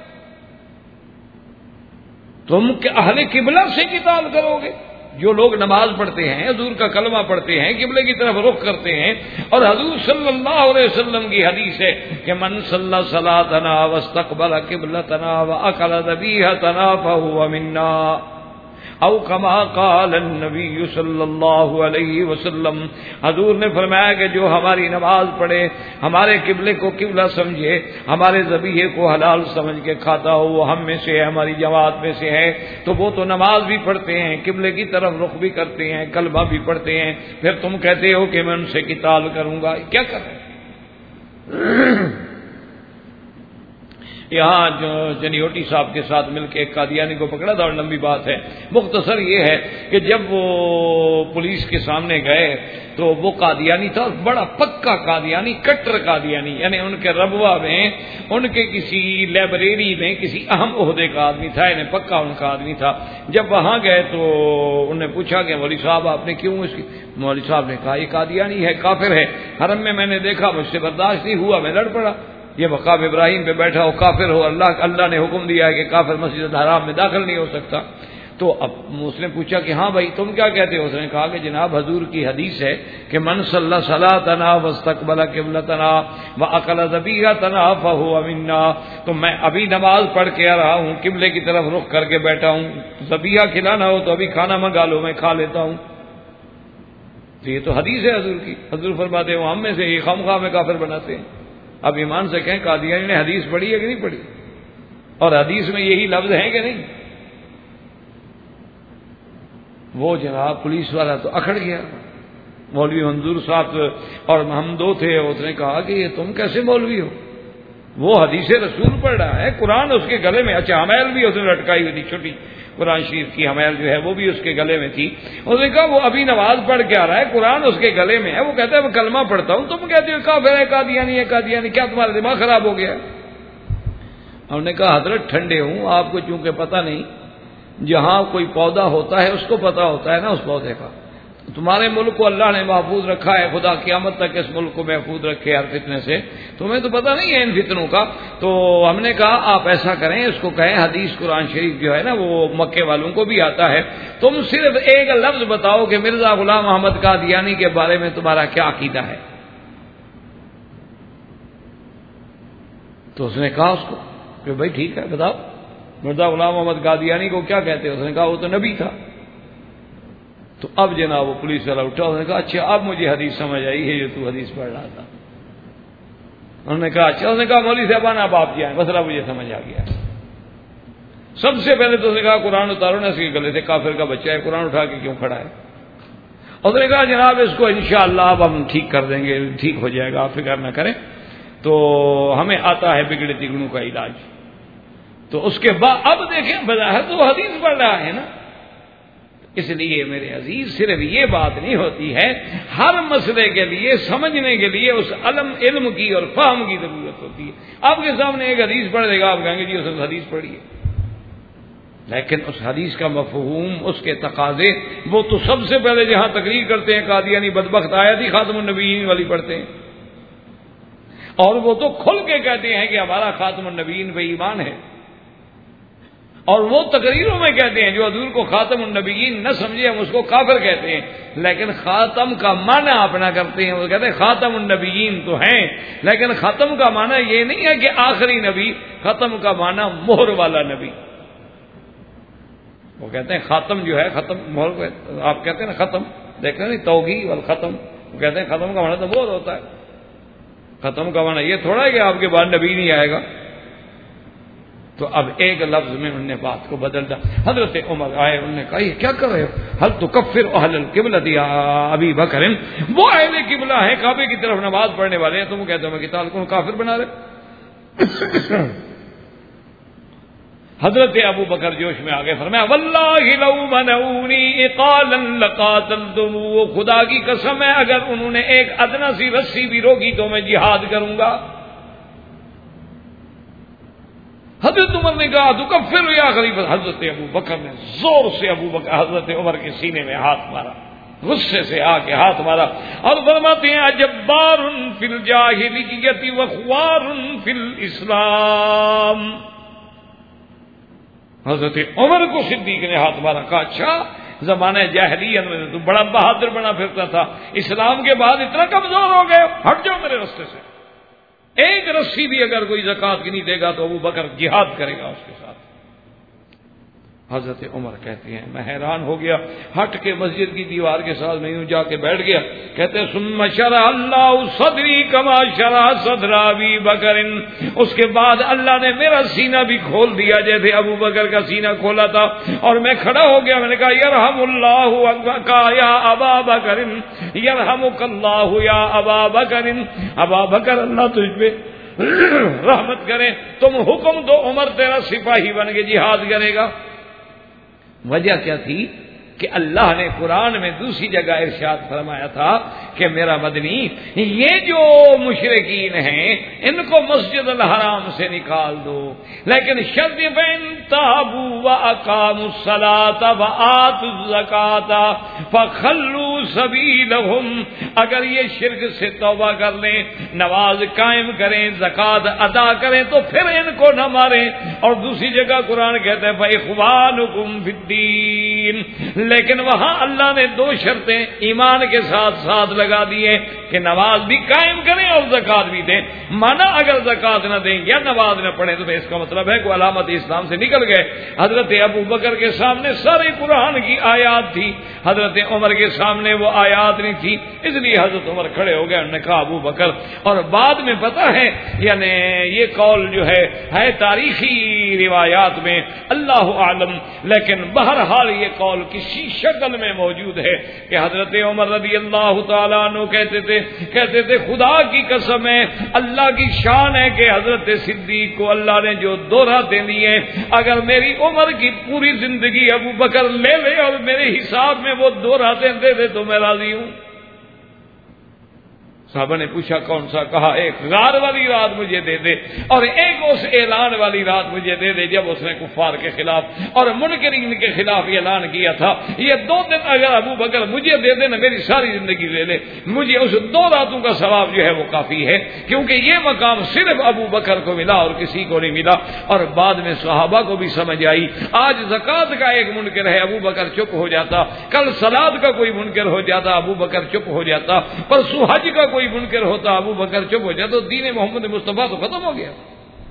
تم اہل قبلہ سے قتال کرو گے؟ جو لوگ نماز پڑھتے ہیں، حضور کا کلمہ پڑھتے ہیں، قبلے کی طرف رخ کرتے ہیں، اور حضور صلی اللہ علیہ وسلم کی حدیث ہے کہ من صلی صلاتنا واستقبل قبلتنا واکل ذبیحتنا فهو منا، او کما قال النبی صلی اللہ علیہ وسلم۔ حضور نے فرمایا کہ جو ہماری نماز پڑھے، ہمارے قبلے کو قبلہ سمجھے، ہمارے ذبیحے کو حلال سمجھ کے کھاتا ہو، وہ ہم میں سے ہے، ہماری جماعت میں سے ہے۔ تو وہ تو نماز بھی پڑھتے ہیں، قبلے کی طرف رخ بھی کرتے ہیں، کلمہ بھی پڑھتے ہیں، پھر تم کہتے ہو کہ میں ان سے قتال کروں گا، کیا کر رہے ہیں؟ یہاں جو جنیوٹی صاحب کے ساتھ مل کے ایک قادیانی کو پکڑا تھا، اور لمبی بات ہے، مختصر یہ ہے کہ جب وہ پولیس کے سامنے گئے تو وہ قادیانی تھا، بڑا پکا قادیانی، کٹر قادیانی، یعنی ان کے ربوہ میں، ان کے کسی لائبریری میں کسی اہم عہدے کا آدمی تھا، یعنی پکا ان کا آدمی تھا۔ جب وہاں گئے تو انہوں نے پوچھا کہ مولوی صاحب آپ نے کیوں اس کی؟ مولوی صاحب نے کہا یہ قادیانی ہے، کافر ہے، حرم میں نے دیکھا، مجھ سے برداشت نہیں ہوا، میں لڑ پڑا۔ یہ مقام ابراہیم پہ بیٹھا ہو، کافر ہو، اللہ نے حکم دیا ہے کہ کافر مسجد الحرام میں داخل نہیں ہو سکتا۔ تو اب اس نے پوچھا کہ ہاں بھائی تم کیا کہتے ہو؟ اس نے کہا کہ جناب حضور کی حدیث ہے کہ من صلی صلاتنا واستقبل قبلتنا واکل ذبیحتنا فهو منا، تو میں ابھی نماز پڑھ کے آ رہا ہوں، قبلے کی طرف رخ کر کے بیٹھا ہوں، ذبیحہ کھلانا ہو تو ابھی کھانا منگا لو، میں کھا لیتا ہوں۔ تو یہ تو حدیث ہے حضور کی، حضور فرماتے ہیں وہ ہم میں سے یہ خامخواہ میں کافر بناتے ہیں۔ اب ایمان سے کہیں قادیانی نے حدیث پڑھی ہے کہ نہیں پڑھی؟ اور حدیث میں یہی لفظ ہیں کہ نہیں؟ وہ جناب پولیس والا تو اکھڑ گیا، مولوی منظور صاحب اور ہم دو تھے، اس نے کہا کہ یہ تم کیسے مولوی ہو؟ وہ حدیث رسول پڑھ رہا ہے، قرآن اس کے گلے میں، اچھا حمیل بھی اس نے لٹکائی ہوئی تھی، چھوٹی قرآن شریف کی حمیل جو ہے وہ بھی اس کے گلے میں تھی۔ اس نے کہا وہ ابھی نماز پڑھ کے آ رہا ہے، قرآن اس کے گلے میں ہے، وہ کہتا ہے میں کلمہ پڑھتا ہوں، تم کہتے ہو کافر ہے، قادیانی ہے، قادیانی، کیا تمہارا دماغ خراب ہو گیا؟ ہم نے کہا حضرت ٹھنڈے ہوں، آپ کو چونکہ پتہ نہیں، جہاں کوئی پودا ہوتا ہے اس کو پتہ ہوتا ہے نا اس پودے کا۔ تمہارے ملک کو اللہ نے محفوظ رکھا ہے، خدا قیامت تک اس ملک کو محفوظ رکھے ہر فتنے سے، تمہیں تو پتہ نہیں ہے ان فتنوں کا۔ تو ہم نے کہا آپ ایسا کریں، اس کو کہیں حدیث قرآن شریف جو ہے نا وہ مکے والوں کو بھی آتا ہے، تم صرف ایک لفظ بتاؤ کہ مرزا غلام احمد قادیانی کے بارے میں تمہارا کیا عقیدہ ہے۔ تو اس نے کہا اس کو کہ بھائی ٹھیک ہے بتاؤ مرزا غلام احمد قادیانی کو کیا کہتے ہیں؟ اس نے کہا وہ تو نبی تھا۔ تو اب جناب وہ پولیس والا اٹھا، اس نے کہا اچھا اب مجھے حدیث سمجھ آئی ہے جو تو حدیث پڑھ رہا تھا۔ انہوں نے کہا اچھا، اس نے کہا مولوی صاحبان آپ جی آئیں، مسئلہ مجھے سمجھ آ گیا۔ سب سے پہلے تو اس نے کہا قرآن اتارو نا، اس کے گلے سے کافر کا بچہ ہے، قرآن اٹھا کے کیوں کھڑا ہے؟ اس نے کہا جناب اس کو انشاءاللہ اب ہم ٹھیک کر دیں گے، ٹھیک ہو جائے گا، آپ فکر نہ کریں، تو ہمیں آتا ہے بگڑے تگڑوں کا علاج۔ تو اس کے بعد اب دیکھیں بظاہر تو حدیث پڑھ رہا ہے نا، اس لیے میرے عزیز صرف یہ بات نہیں ہوتی ہے، ہر مسئلے کے لیے سمجھنے کے لیے اس علم کی اور فہم کی ضرورت ہوتی ہے۔ آپ کے سامنے ایک حدیث پڑھ دے گا، آپ کہیں گے جی اس حدیث پڑھی ہے، لیکن اس حدیث کا مفہوم، اس کے تقاضے، وہ تو سب سے پہلے جہاں تقریر کرتے ہیں قادیانی بدبخت آیت ہی خاتم النبیین والی پڑھتے ہیں، اور وہ تو کھل کے کہتے ہیں کہ ہمارا خاتم النبیین پہ ایمان ہے، اور وہ تقریروں میں کہتے ہیں جو حضور کو خاتم النبیین نہ سمجھے ہم اس کو کافر کہتے ہیں، لیکن خاتم کا معنی اپنا کرتے ہیں، وہ کہتے ہیں خاتم النبیین تو ہیں، لیکن ختم کا معنی یہ نہیں ہے کہ آخری نبی، ختم کا معنی مہر والا نبی۔ وہ کہتے ہیں خاتم جو ہے، ختم مہر، آپ کہتے ہیں نا ختم، دیکھ رہے نہیں توگی والختم، وہ کہتے ہیں ختم کا معنی تو مہر ہوتا ہے، ختم کا معنی یہ تھوڑا ہے کہ آپ کے بعد نبی نہیں آئے گا۔ تو اب ایک لفظ میں انہوں نے بات کو بدل دیا۔ حضرت عمر آئے، انہوں نے کہا یہ کیا کر رہے ہو؟ حل تکفر اہل القبلۃ یا ابی بکر، وہ اہل قبلہ ہیں، کعبے کی طرف نماز پڑھنے والے ہیں، تم کہتے ہو میں قتال کو کافر بنا رہے؟ حضرت ابو بکر جوش میں آگے فرمایا واللہ لو منعونی اقالا لقاتلتم، وہ خدا کی قسم ہے اگر انہوں نے ایک ادنا سی رسی بھی روکی تو میں جہاد کروں گا۔ حضرت عمر نے کہا تکفر یا خلیفہ، حضرت ابو بکر نے زور سے حضرت عمر کے سینے میں ہاتھ مارا، غصے سے آ کے ہاتھ مارا اور فرماتے ہیں اجبار فی الجاہلیۃ وخوار فی الاسلام۔ حضرت عمر کو صدیق نے ہاتھ مارا، کہا اچھا زمانہ جاہلیت میں تو بڑا بہادر بنا پھرتا تھا، اسلام کے بعد اتنا کمزور ہو گئے، ہٹ جاؤ میرے راستے سے۔ ایک رسی بھی اگر کوئی زکوٰۃ کی نہیں دے گا تو ابو بکر جہاد کرے گا اس کے ساتھ۔ حضرت عمر کہتے ہیں میں حیران ہو گیا، ہٹ کے مسجد کی دیوار کے ساتھ میں یوں جا کے بیٹھ گیا۔ کہتے ہیں ثم شرح اللہ صدری کما شرح صدر ابی بکر، اس کے بعد اللہ نے میرا سینہ بھی کھول دیا جیسے ابو بکر کا سینہ کھولا تھا، اور میں کھڑا ہو گیا۔ میں نے کہا یرحم اللہ کا یا ابا بکر، یرحمک اللہ یا ابا بکر، ابا بکر اللہ تجھ پہ رحمت کرے، تم حکم دو عمر تیرا سپاہی بن کے جہاد کرے گا۔ وجہ کیا تھی کہ اللہ نے قرآن میں دوسری جگہ ارشاد فرمایا تھا کہ میرا مدنی یہ جو مشرکین ہیں ان کو مسجد الحرام سے نکال دو، لیکن شرط فإن تابوا وأقاموا الصلاة وآتوا الزکاة فخلوا سبیلهم، اگر یہ شرک سے توبہ کر لیں، نماز قائم کریں، زکوٰۃ ادا کریں تو پھر ان کو نہ ماریں۔ اور دوسری جگہ قرآن کہتا ہے فإخوانکم فی الدین، لیکن وہاں اللہ نے دو شرطیں ایمان کے ساتھ ساتھ لگا دیے کہ نماز بھی قائم کریں اور زکوٰۃ بھی دیں۔ مانا اگر زکوٰۃ نہ دیں یا نماز نہ پڑھیں تو اس کا مطلب ہے کہ علامت اسلام سے نکل گئے۔ حضرت ابو بکر کے سامنے سارے قرآن کی آیات تھی، حضرت عمر کے سامنے وہ آیات نہیں تھی، اس لیے حضرت عمر کھڑے ہو گئے، انہوں نے کہا ابو بکر، اور بعد میں پتہ ہے یعنی یہ قول جو ہے تاریخی روایات میں اللہ عالم، لیکن بہرحال یہ قول کسی شکل میں موجود ہے کہ حضرت عمر رضی اللہ تعالیٰ عنہ کہتے تھے خدا کی قسم ہے، اللہ کی شان ہے کہ حضرت صدیق کو اللہ نے جو دو راتیں دی ہیں، اگر میری عمر کی پوری زندگی ابو بکر لے لے اور میرے حساب میں وہ دو راتیں دے دے تو میں راضی ہوں۔ صحابہ نے پوچھا کون سا؟ کہا ایک غار والی رات مجھے دے دے اور ایک اس اعلان والی رات مجھے دے دے جب اس نے کفار کے خلاف اور منکرین کے خلاف اعلان کیا تھا۔ یہ دو دن اگر ابو بکر مجھے دے دے نا، میری ساری زندگی لے لے، مجھے اس دو راتوں کا ثواب جو ہے وہ کافی ہے، کیونکہ یہ مقام صرف ابو بکر کو ملا اور کسی کو نہیں ملا۔ اور بعد میں صحابہ کو بھی سمجھ آئی، آج زکوٰۃ کا ایک منکر ہے ابو بکر چپ ہو جاتا، کل صلاۃ کا کوئی منکر ہو جاتا ابو بکر چپ ہو جاتا، پرسوں حج کا کوئی منکر ہوتا ابو بکر چپ ہو جاتا، تو دین محمد مصطفیٰ تو ختم ہو گیا۔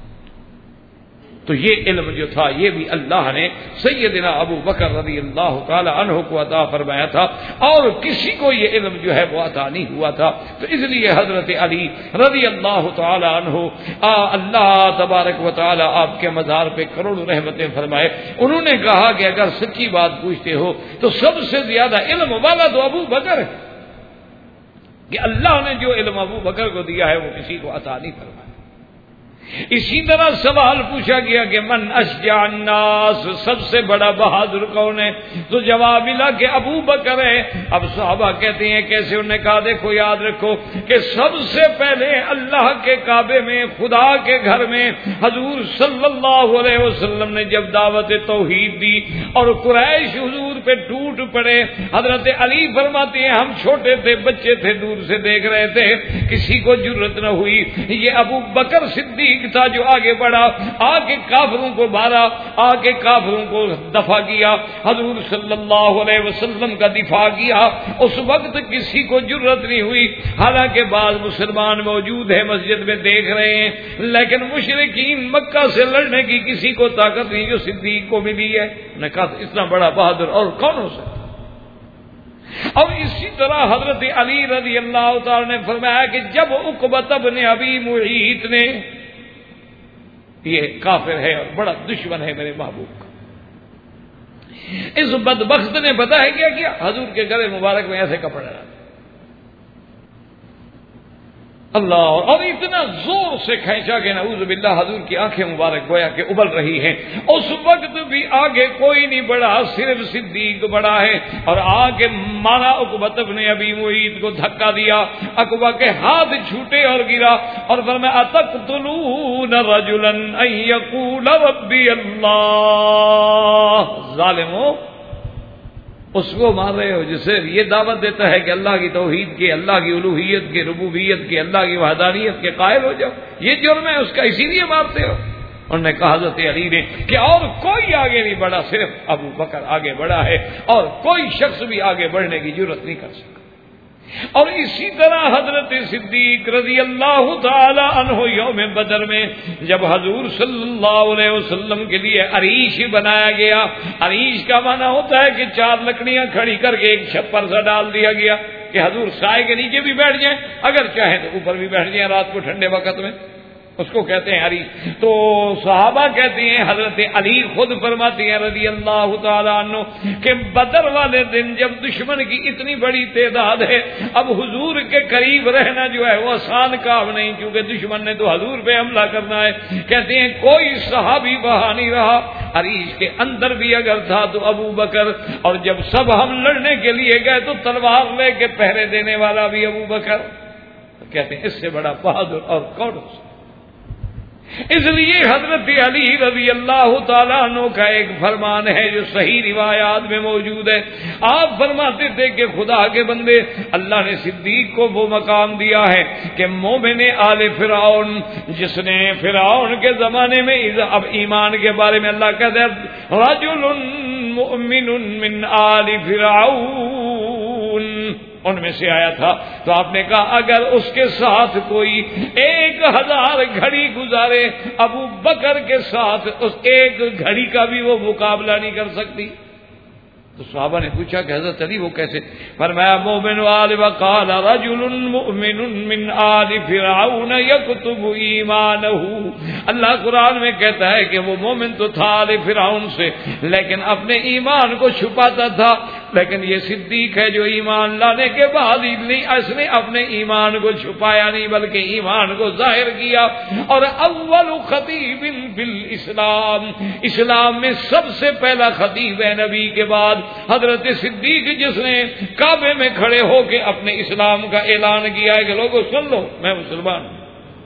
تو یہ علم جو تھا یہ بھی اللہ نے سیدنا ابو بکر رضی اللہ تعالی عنہ کو عطا فرمایا تھا، اور کسی کو یہ علم جو ہے وہ عطا نہیں ہوا تھا۔ تو اس لیے حضرت علی رضی اللہ تعالی عنہ اللہ تبارک و تعالی آپ کے مزار پہ کروڑوں رحمتیں فرمائے، انہوں نے کہا کہ اگر سچی بات پوچھتے ہو تو سب سے زیادہ علم والا تو ابو بکر ہے، کہ اللہ نے جو علم ابو بکر کو دیا ہے وہ کسی کو عطا نہیں فرمایا۔ اسی طرح سوال پوچھا گیا کہ من اشجع الناس، سب سے بڑا بہادر کون ہے؟ تو جواب ملا کہ ابو بکر ہے۔ اب صحابہ کہتے ہیں کیسے؟ انہوں نے کہا دیکھو یاد رکھو کہ سب سے پہلے اللہ کے کعبے میں، خدا کے گھر میں حضور صلی اللہ علیہ وسلم نے جب دعوت توحید دی اور قریش حضور پہ ٹوٹ پڑے، حضرت علی فرماتے ہیں ہم چھوٹے تھے، بچے تھے، دور سے دیکھ رہے تھے، کسی کو جرت نہ ہوئی۔ یہ ابو بکر صدیق تھا جو آگے بڑھا، آگے کافروں کو مارا، آگے کافروں کو دفع کیا، حضور صلی اللہ علیہ وسلم کا دفاع کیا۔ اس وقت کسی کو جرت نہیں ہوئی، حالانکہ بعض مسلمان موجود ہیں مسجد میں دیکھ رہے ہیں، لیکن مشرکین مکہ سے لڑنے کی کسی کو طاقت نہیں جو صدیق کو ملی ہے۔ نے کہا اتنا بڑا بہادر اور کون ہو سکتا؟ اور اسی طرح حضرت علی رضی اللہ تعالی نے فرمایا کہ جب عقبہ بن ابی معیط نے، یہ کافر ہے اور بڑا دشمن ہے میرے محبوب کا، اس بدبخت نے پتہ ہے کیا کیا؟ حضور کے گلے مبارک میں ایسے کپڑے ڈالے اللہ، اور اتنا زور سے کھینچا کہ نعوذ باللہ حضور کی آنکھیں مبارک گویا کہ ابل رہی ہیں. اس وقت بھی آگے کوئی نہیں بڑھا، صرف صدیق بڑھا ہے. اور آگے مارا عقبہ بن ابی معیط کو دھکا دیا، عقبہ کے ہاتھ چھوٹے اور گرا، اور فرمایا اتقتلون رجلا ان یقول ربی اللہ. ظالموں، اس کو مار رہے ہو جسے یہ دعوت دیتا ہے کہ اللہ کی توحید کے، اللہ کی الوہیت کے، ربوبیت کے، اللہ کی وحدانیت کے قائل ہو جاؤ. یہ جرم ہے اس کا، اسی لیے مارتے ہو. انہوں نے کہا حضرت علی نے کہ اور کوئی آگے نہیں بڑھا، صرف ابو بکر آگے بڑھا ہے، اور کوئی شخص بھی آگے بڑھنے کی جرات نہیں کر سکتا. اور اسی طرح حضرت صدیق رضی اللہ تعالی عنہ یوم بدر میں جب حضور صلی اللہ علیہ وسلم کے لیے عریش بنایا گیا، عریش کا معنی ہوتا ہے کہ 4 لکڑیاں کھڑی کر کے ایک چھپر سا ڈال دیا گیا کہ حضور سائے کے نیچے بھی بیٹھ جائیں، اگر چاہیں تو اوپر بھی بیٹھ جائیں رات کو ٹھنڈے وقت میں. اس کو کہتے ہیں عریش. تو صحابہ کہتے ہیں، حضرت علی خود فرماتے ہیں رضی اللہ تعالی عنہ کہ بدر والے دن جب دشمن کی اتنی بڑی تعداد ہے، اب حضور کے قریب رہنا جو ہے وہ آسان کام نہیں، کیونکہ دشمن نے تو حضور پہ حملہ کرنا ہے. کہتے ہیں کوئی صحابی وہاں نہیں رہا، عریش کے اندر بھی اگر تھا تو ابو بکر، اور جب سب ہم لڑنے کے لیے گئے تو تلوار لے کے پہرے دینے والا بھی ابو بکر. کہتے ہیں اس سے بڑا بہادر اور کون ہو سکتا. اس لیے حضرت علی رضی اللہ تعالیٰ عنہ کا ایک فرمان ہے جو صحیح روایات میں موجود ہے. آپ فرماتے تھے کہ خدا کے بندے، اللہ نے صدیق کو وہ مقام دیا ہے کہ مومن آل فرعون، جس نے فرعون کے زمانے میں، اب ایمان کے بارے میں اللہ کہتے ہیں رجل مؤمن من آل فرعون، ان میں سے آیا تھا. تو آپ نے کہا اگر اس کے ساتھ کوئی 1000 گھڑی گزارے، ابو بکر کے ساتھ اس 1 گھڑی کا بھی وہ مقابلہ نہیں کر سکتی. تو صحابہ نے پوچھا کہ حضرت علی وہ کیسے؟ فرمایا مومن آل وقال رجل مؤمن من آل فرعون یکتب ایمانہ. اللہ قرآن میں کہتا ہے کہ وہ مومن تو تھا آل فرعون سے، لیکن اپنے ایمان کو چھپاتا تھا. لیکن یہ صدیق ہے جو ایمان لانے کے بعد ہی نہیں، اس نے اپنے ایمان کو چھپایا نہیں بلکہ ایمان کو ظاہر کیا. اور اول خطیب بالاسلام، اسلام میں سب سے پہلا خطیب ہے نبی کے بعد حضرت صدیق، جس نے کعبے میں کھڑے ہو کے اپنے اسلام کا اعلان کیا ہے کہ لوگوں سن لو میں مسلمان ہوں،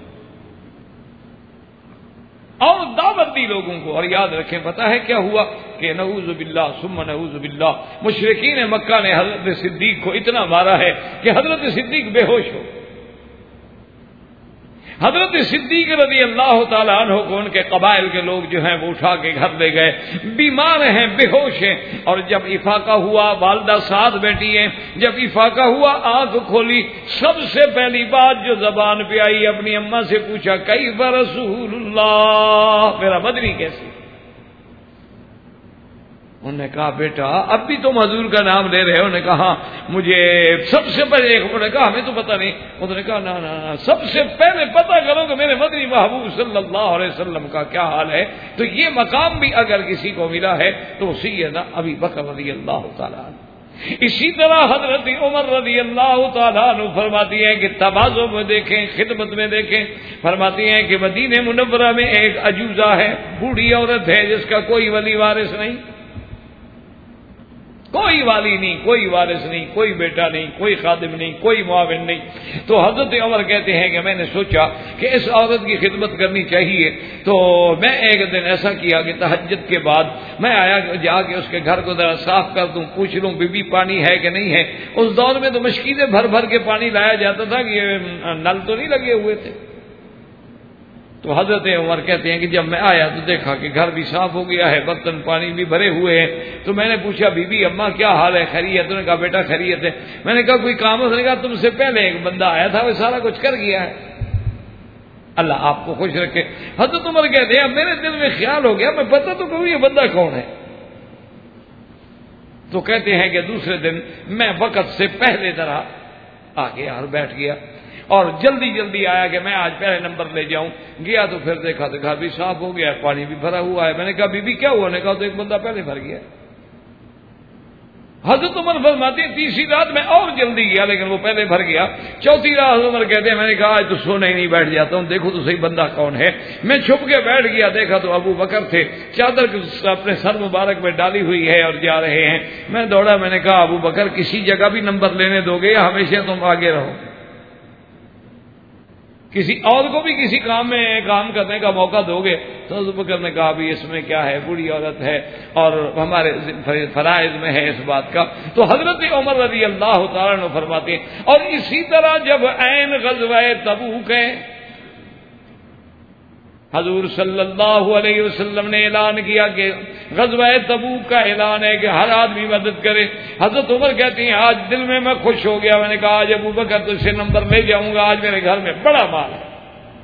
اور دعوت دی لوگوں کو. اور یاد رکھیں پتہ ہے کیا ہوا کہ نعوذ باللہ ثم نعوذ باللہ مشرکین مکہ نے حضرت صدیق کو اتنا مارا ہے کہ حضرت صدیق بے ہوش ہو. حضرت صدیق رضی اللہ تعالیٰ عنہ کو ان کے قبائل کے لوگ جو ہیں وہ اٹھا کے گھر لے گئے، بیمار ہیں، بے ہوش ہیں. اور جب افاقہ ہوا، والدہ ساتھ بیٹھی ہیں، جب افاقہ ہوا آنکھ کھولی، سب سے پہلی بات جو زبان پہ آئی اپنی اماں سے پوچھا کیف رسول اللہ، میرا مدنی کیسے؟ انہوں نے کہا بیٹا اب بھی تم حضور کا نام لے رہے ہو؟ انہوں نے کہا مجھے سب سے پہلے، انہوں نے کہا ہمیں تو پتہ نہیں. انہوں نے کہا نا سب سے پہلے پتہ کرو کہ میرے مدنی محبوب صلی اللہ علیہ وسلم کا کیا حال ہے. تو یہ مقام بھی اگر کسی کو ملا ہے تو سیدنا ابی بکر رضی اللہ تعالیٰ عنہ. اسی طرح حضرت عمر رضی اللہ تعالیٰ عنہ فرماتی ہیں کہ تواضع میں دیکھیں، خدمت میں دیکھیں. فرماتی ہیں کہ مدینہ منورہ میں ایک عجوزہ ہے، بوڑھی عورت ہے جس کا کوئی ولی وارث نہیں، کوئی والی نہیں، کوئی وارث نہیں، کوئی بیٹا نہیں، کوئی خادم نہیں، کوئی معاون نہیں. تو حضرت عمر کہتے ہیں کہ میں نے سوچا کہ اس عورت کی خدمت کرنی چاہیے. تو میں ایک دن ایسا کیا کہ تہجد کے بعد میں آیا جا کے اس کے گھر کو ذرا صاف کر دوں، پوچھ لوں بی پانی ہے کہ نہیں ہے. اس دور میں تو مشکلیں بھر بھر کے پانی لایا جاتا تھا کہ یہ نل تو نہیں لگے ہوئے تھے. تو حضرت عمر کہتے ہیں کہ جب میں آیا تو دیکھا کہ گھر بھی صاف ہو گیا ہے، برتن پانی بھی بھرے ہوئے ہیں. تو میں نے پوچھا بی بی اماں کیا حال ہے، خیریت؟ انہوں نے کہا بیٹا خیریت ہے. میں نے کہا کوئی کام؟ اس نے کہا تم سے پہلے ایک بندہ آیا تھا وہ سارا کچھ کر گیا ہے، اللہ آپ کو خوش رکھے. حضرت عمر کہتے ہیں اب میرے دل میں خیال ہو گیا میں پتہ تو کروں یہ بندہ کون ہے. تو کہتے ہیں کہ دوسرے دن میں وقت سے پہلے طرح آ گیا اور بیٹھ گیا، اور جلدی جلدی آیا کہ میں آج پہلے نمبر لے جاؤں. گیا تو پھر دیکھا تو گھر بھی صاف ہو گیا، پانی بھی بھرا ہوا ہے. میں نے کہا بی بی کیا ہوا؟ نے کہا تو ایک بندہ پہلے بھر گیا. حضرت عمر فرماتے ہیں تیسری رات میں اور جلدی گیا لیکن وہ پہلے بھر گیا. چوتھی رات حضرت عمر کہتے ہیں میں نے کہا آج تو سونے ہی نہیں بیٹھ جاتا ہوں, دیکھو تو صحیح بندہ کون ہے. میں چھپ کے بیٹھ گیا, دیکھا تو ابو بکر تھے, چادر اپنے سر مبارک میں ڈالی ہوئی ہے اور جا رہے ہیں. میں دوڑا, میں نے کہا ابو بکر کسی جگہ بھی نمبر لینے دو گے یا ہمیشہ تم آگے رہو, کسی اور کو بھی کسی کام میں کام کرنے کا موقع دو گے؟ تو ابو بکر نے کہا بھی اس میں کیا ہے, بوڑھی عورت ہے اور ہمارے فرائض میں ہے اس بات کا. تو حضرت عمر رضی اللہ تعالیٰ عنہ فرماتے ہیں اور اسی طرح جب عین غزوہ تبوک ہے, حضور صلی اللہ علیہ وسلم نے اعلان کیا کہ غزوہ تبوک کا اعلان ہے کہ ہر آدمی مدد کرے. حضرت عمر کہتی ہیں آج دل میں خوش ہو گیا, میں نے کہا آج ابو بکر تو سے نمبر لے جاؤں گا, آج میرے گھر میں بڑا مال ہے.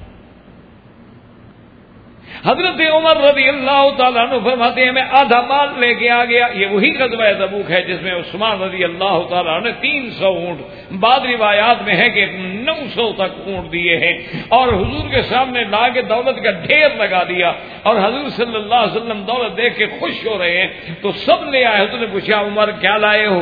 حضرت عمر رضی اللہ تعالیٰ عنہ فرماتے ہیں میں آدھا مال لے کے آ گیا. یہ وہی غزوہ تبوک ہے جس میں عثمان رضی اللہ تعالیٰ عنہ نے 300 اونٹ, بعض روایات میں ہے کہ 900 تک اونٹ دیے ہیں, اور حضور کے سامنے لا کے دولت کا ڈھیر لگا دیا. اور حضور صلی اللہ علیہ وسلم دولت دیکھ کے خوش ہو رہے ہیں تو سب لے آئے. حضور نے پوچھا عمر کیا لائے ہو؟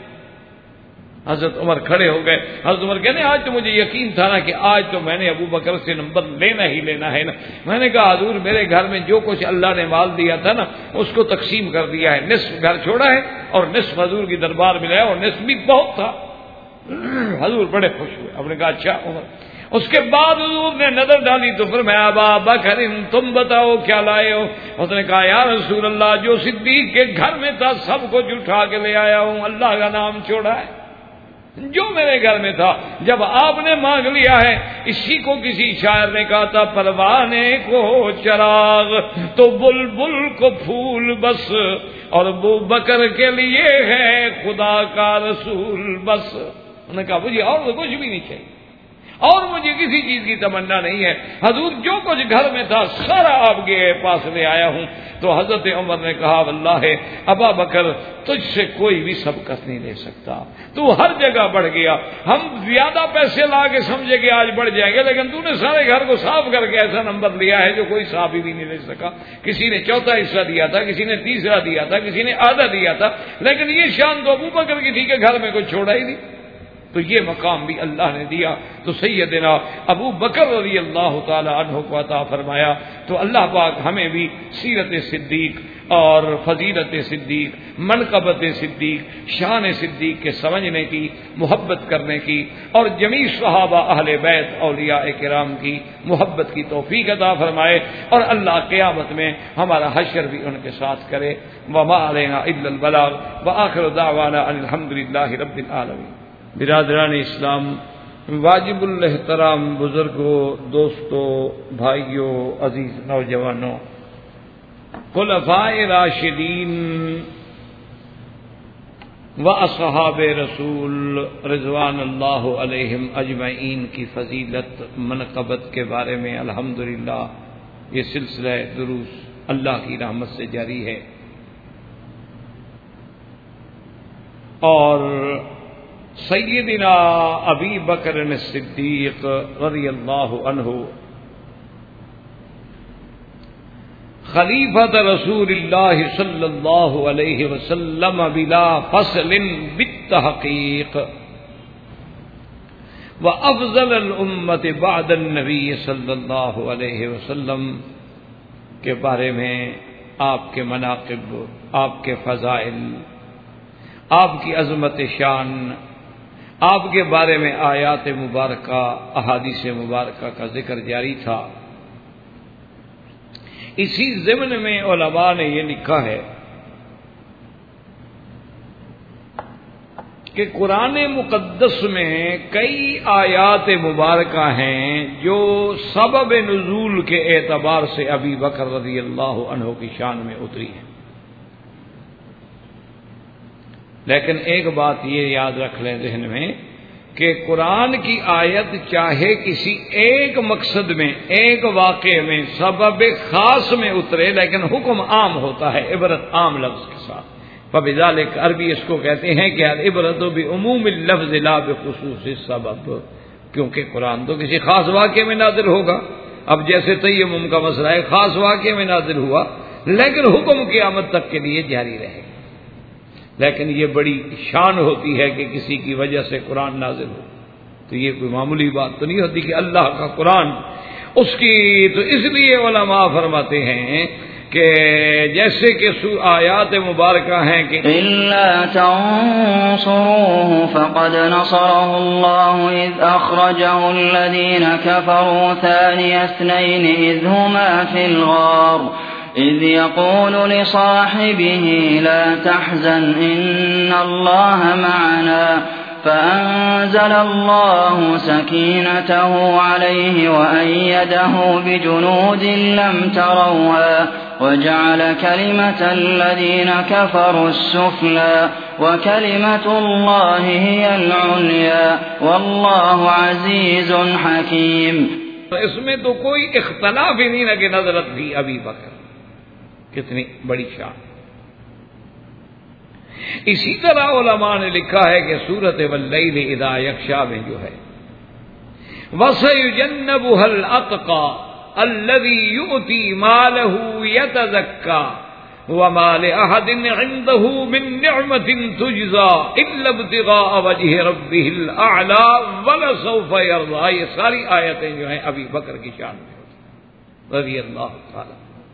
حضرت عمر کھڑے ہو گئے. حضرت عمر کہتے ہیں آج تو مجھے یقین تھا نا کہ آج تو میں نے ابو بکر سے نمبر لینا ہی لینا ہے نا. میں نے کہا حضور میرے گھر میں جو کچھ اللہ نے مال دیا تھا نا اس کو تقسیم کر دیا ہے, نصف گھر چھوڑا ہے اور نصف حضور کی دربار میں لایا, اور نصف بھی بہت تھا. حضور بڑے خوش ہوئے. آپ نے کہا اچھا عمر. اس کے بعد حضور نے نظر ڈالی تو فرمایا ابا بکر تم بتاؤ کیا لائے ہو؟ اس نے کہا یا رسول اللہ جو صدیق کے گھر میں تھا سب کچھ اٹھا کے لے آیا ہوں, اللہ کا نام چھوڑا ہے جو میرے گھر میں تھا. جب آپ نے مانگ لیا ہے, اسی کو کسی شاعر نے کہا تھا پروانے کو چراغ تو بلبل کو پھول بس, اور ابو بکر کے لیے ہے خدا کا رسول بس. انہوں نے کہا مجھے اور تو کچھ بھی نہیں چاہیے, اور مجھے کسی چیز کی تمنا نہیں ہے. حضور جو کچھ گھر میں تھا سارا آپ کے پاس لے آیا ہوں. تو حضرت عمر نے کہا واللہ ابا بکر تجھ سے کوئی بھی سبقت نہیں لے سکتا, تو ہر جگہ بڑھ گیا. ہم زیادہ پیسے لا کے سمجھے کہ آج بڑھ جائیں گے, لیکن تو نے سارے گھر کو صاف کر کے ایسا نمبر لیا ہے جو کوئی صاف ہی بھی نہیں لے سکا. کسی نے چوتھا حصہ دیا تھا, کسی نے تیسرا دیا تھا, کسی نے آدھا دیا تھا, لیکن یہ شان تو ابو بکر کی تھی کہ گھر میں کوئی چھوڑا ہی نہیں. تو یہ مقام بھی اللہ نے دیا. تو سیدنا ابو بکر رضی اللہ تعالی عنہ کو عطا فرمایا. تو اللہ پاک ہمیں بھی سیرت صدیق اور فضیلت صدیق, منقبت صدیق, شان صدیق کے سمجھنے کی, محبت کرنے کی, اور جمیع صحابہ اہل بیت اولیاء کرام کی محبت کی توفیق عطا فرمائے, اور اللہ قیامت میں ہمارا حشر بھی ان کے ساتھ کرے. وما علینا الا البلاغ وآخر دعوانا ان الحمدللہ رب العالمین. برادران اسلام, واجب الاحترام بزرگوں, دوستوں, بھائیوں, عزیز نوجوانوں, خلفائے راشدین و اصحاب رسول رضوان اللہ علیہم اجمعین کی فضیلت منقبت کے بارے میں الحمدللہ یہ سلسلہ دروس اللہ کی رحمت سے جاری ہے. اور سیدنا ابی بکر الصدیق رضی اللہ عنہ خلیفۃ رسول اللہ صلی اللہ علیہ وسلم بلا فصل بالتحقیق وافضل الامت بعد النبی صلی اللہ علیہ وسلم کے بارے میں آپ کے مناقب, آپ کے فضائل, آپ کی عظمت شان, آپ کے بارے میں آیات مبارکہ, احادیث مبارکہ کا ذکر جاری تھا. اسی ضمن میں علماء نے یہ لکھا ہے کہ قرآن مقدس میں کئی آیات مبارکہ ہیں جو سبب نزول کے اعتبار سے ابی بکر رضی اللہ عنہ کی شان میں اتری ہیں. لیکن ایک بات یہ یاد رکھ لیں ذہن میں کہ قرآن کی آیت چاہے کسی ایک مقصد میں, ایک واقعے میں, سبب خاص میں اترے, لیکن حکم عام ہوتا ہے, عبرت عام لفظ کے ساتھ. فبذالک عربی اس کو کہتے ہیں کہ العبرت بعموم اللفظ لا بخصوص السبب, کیونکہ قرآن تو کسی خاص واقعے میں نازل ہوگا. اب جیسے تیمم کا مسئلہ ہے, خاص واقعے میں نازل ہوا لیکن حکم قیامت تک کے لیے جاری رہے. لیکن یہ بڑی شان ہوتی ہے کہ کسی کی وجہ سے قرآن نازل ہو، تو یہ کوئی معمولی بات تو نہیں ہوتی کہ اللہ کا قرآن اس کی، تو اس لیے علماء فرماتے ہیں کہ جیسے کہ آیات مبارکہ ہیں کہ إِلَّا تَنصُرُوهُ فَقَدْ نَصَرَهُ اللَّهُ إِذْ أَخْرَجَهُ الَّذِينَ كَفَرُوا ثَانِيَ اثْنَيْنِ إِذْ هُمَا فِي الْغَارِ إِذْ يَقُولُ لِصَاحِبِهِ لَا تَحْزَنْ إِنَّ اللَّهَ مَعَنَا فأنزل الله سكينته عليه وأيده بجنود لم تروها وجعل كلمة الذين كفروا السفلى وكلمة الله هي العليا والله عزيز حكيم. اس میں تو کوئی اختلاف ہی نہیں نہ کہ نظرت بھی ابی بکر، کتنی بڑی شان. اسی طرح علماء نے لکھا ہے کہ سورۃ واللیل اذا یغشی میں جو ہے وَسَيُجَنَّبُهَا الْأَتْقَى الَّذِي يُؤْتِي مَالَهُ يَتَزَكَّى وَمَا لِأَحَدٍ عِندَهُ مِن نِّعْمَةٍ تُجْزَى إِلَّا ابْتِغَاءَ وَجْهِ رَبِّهِ الْأَعْلَى وَلَسَوْفَ يَرْضَىٰ. یہ ساری آیتیں جو ہیں ابی بکر کی شان میں رضی اللہ تعالی.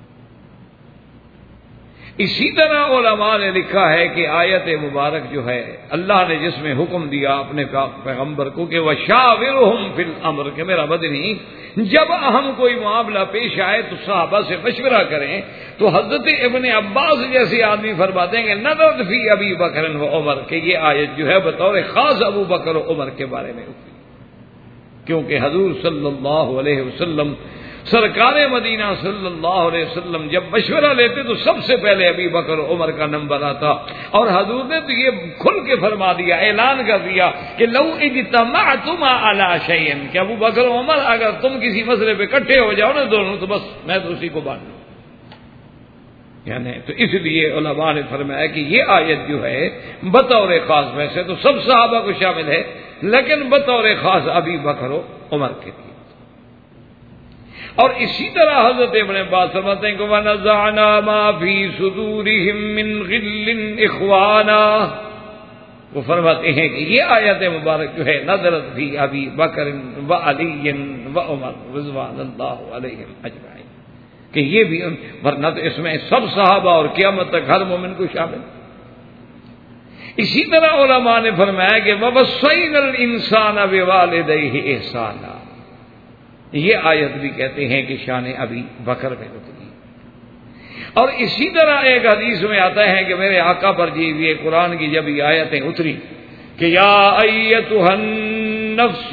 اسی طرح علماء نے لکھا ہے کہ آیت مبارک جو ہے اللہ نے جس میں حکم دیا اپنے پیغمبر کو کہ وَشَاوِرْهُمْ فِي الْأَمْرِ کہ میرا مدنی جب اہم کوئی معاملہ پیش آئے تو صحابہ سے مشورہ کریں، تو حضرت ابن عباس جیسے آدمی فرماتے ہیں کہ نظرت فی ابی بکر و عمر کہ یہ آیت جو ہے بطور خاص ابو بکر و عمر کے بارے میں اتری، کیونکہ حضور صلی اللہ علیہ وسلم سرکار مدینہ صلی اللہ علیہ وسلم جب مشورہ لیتے تو سب سے پہلے ابی بکر و عمر کا نمبر آتا، اور حضور نے تو یہ کھل کے فرما دیا، اعلان کر دیا کہ لو اجتمعتما علی شیء کہ ابو بکر و عمر اگر تم کسی مسئلے پہ اکٹھے ہو جاؤ نا دونوں تو بس میں تو اسی کو مان لوں. یعنی تو اس لیے علماء نے فرمایا کہ یہ آیت جو ہے بطور خاص، ویسے تو سب صحابہ کو شامل ہے لیکن بطور خاص ابی بکر و عمر کے لیے. اور اسی طرح حضرت ابن عباس فرماتے ہیں کہ وَنَزَعْنَا مَا فِي صُدُورِهِم مِّن غِلٍّ إِخْوَانًا، وہ فرماتے ہیں کہ یہ آیت مبارک جو ہے نظرت فی ابی بکر وعلی وعمر رضوان اللہ علیہم اجمعین، کہ یہ بھی ورنہ تو اس میں سب صحابہ اور قیامت تک ہر مومن کو شامل. اسی طرح علماء نے فرمایا کہ وَوَصَّيْنَا الْإِنسَانَ بِوَالِدَيْهِ إِحْسَانًا، یہ آیت بھی کہتے ہیں کہ شان ابی بکر میں اتری. اور اسی طرح ایک حدیث میں آتا ہے کہ میرے آقا پر جی یہ قرآن کی جب یہ آیتیں اتری کہ یا ایتھا النفس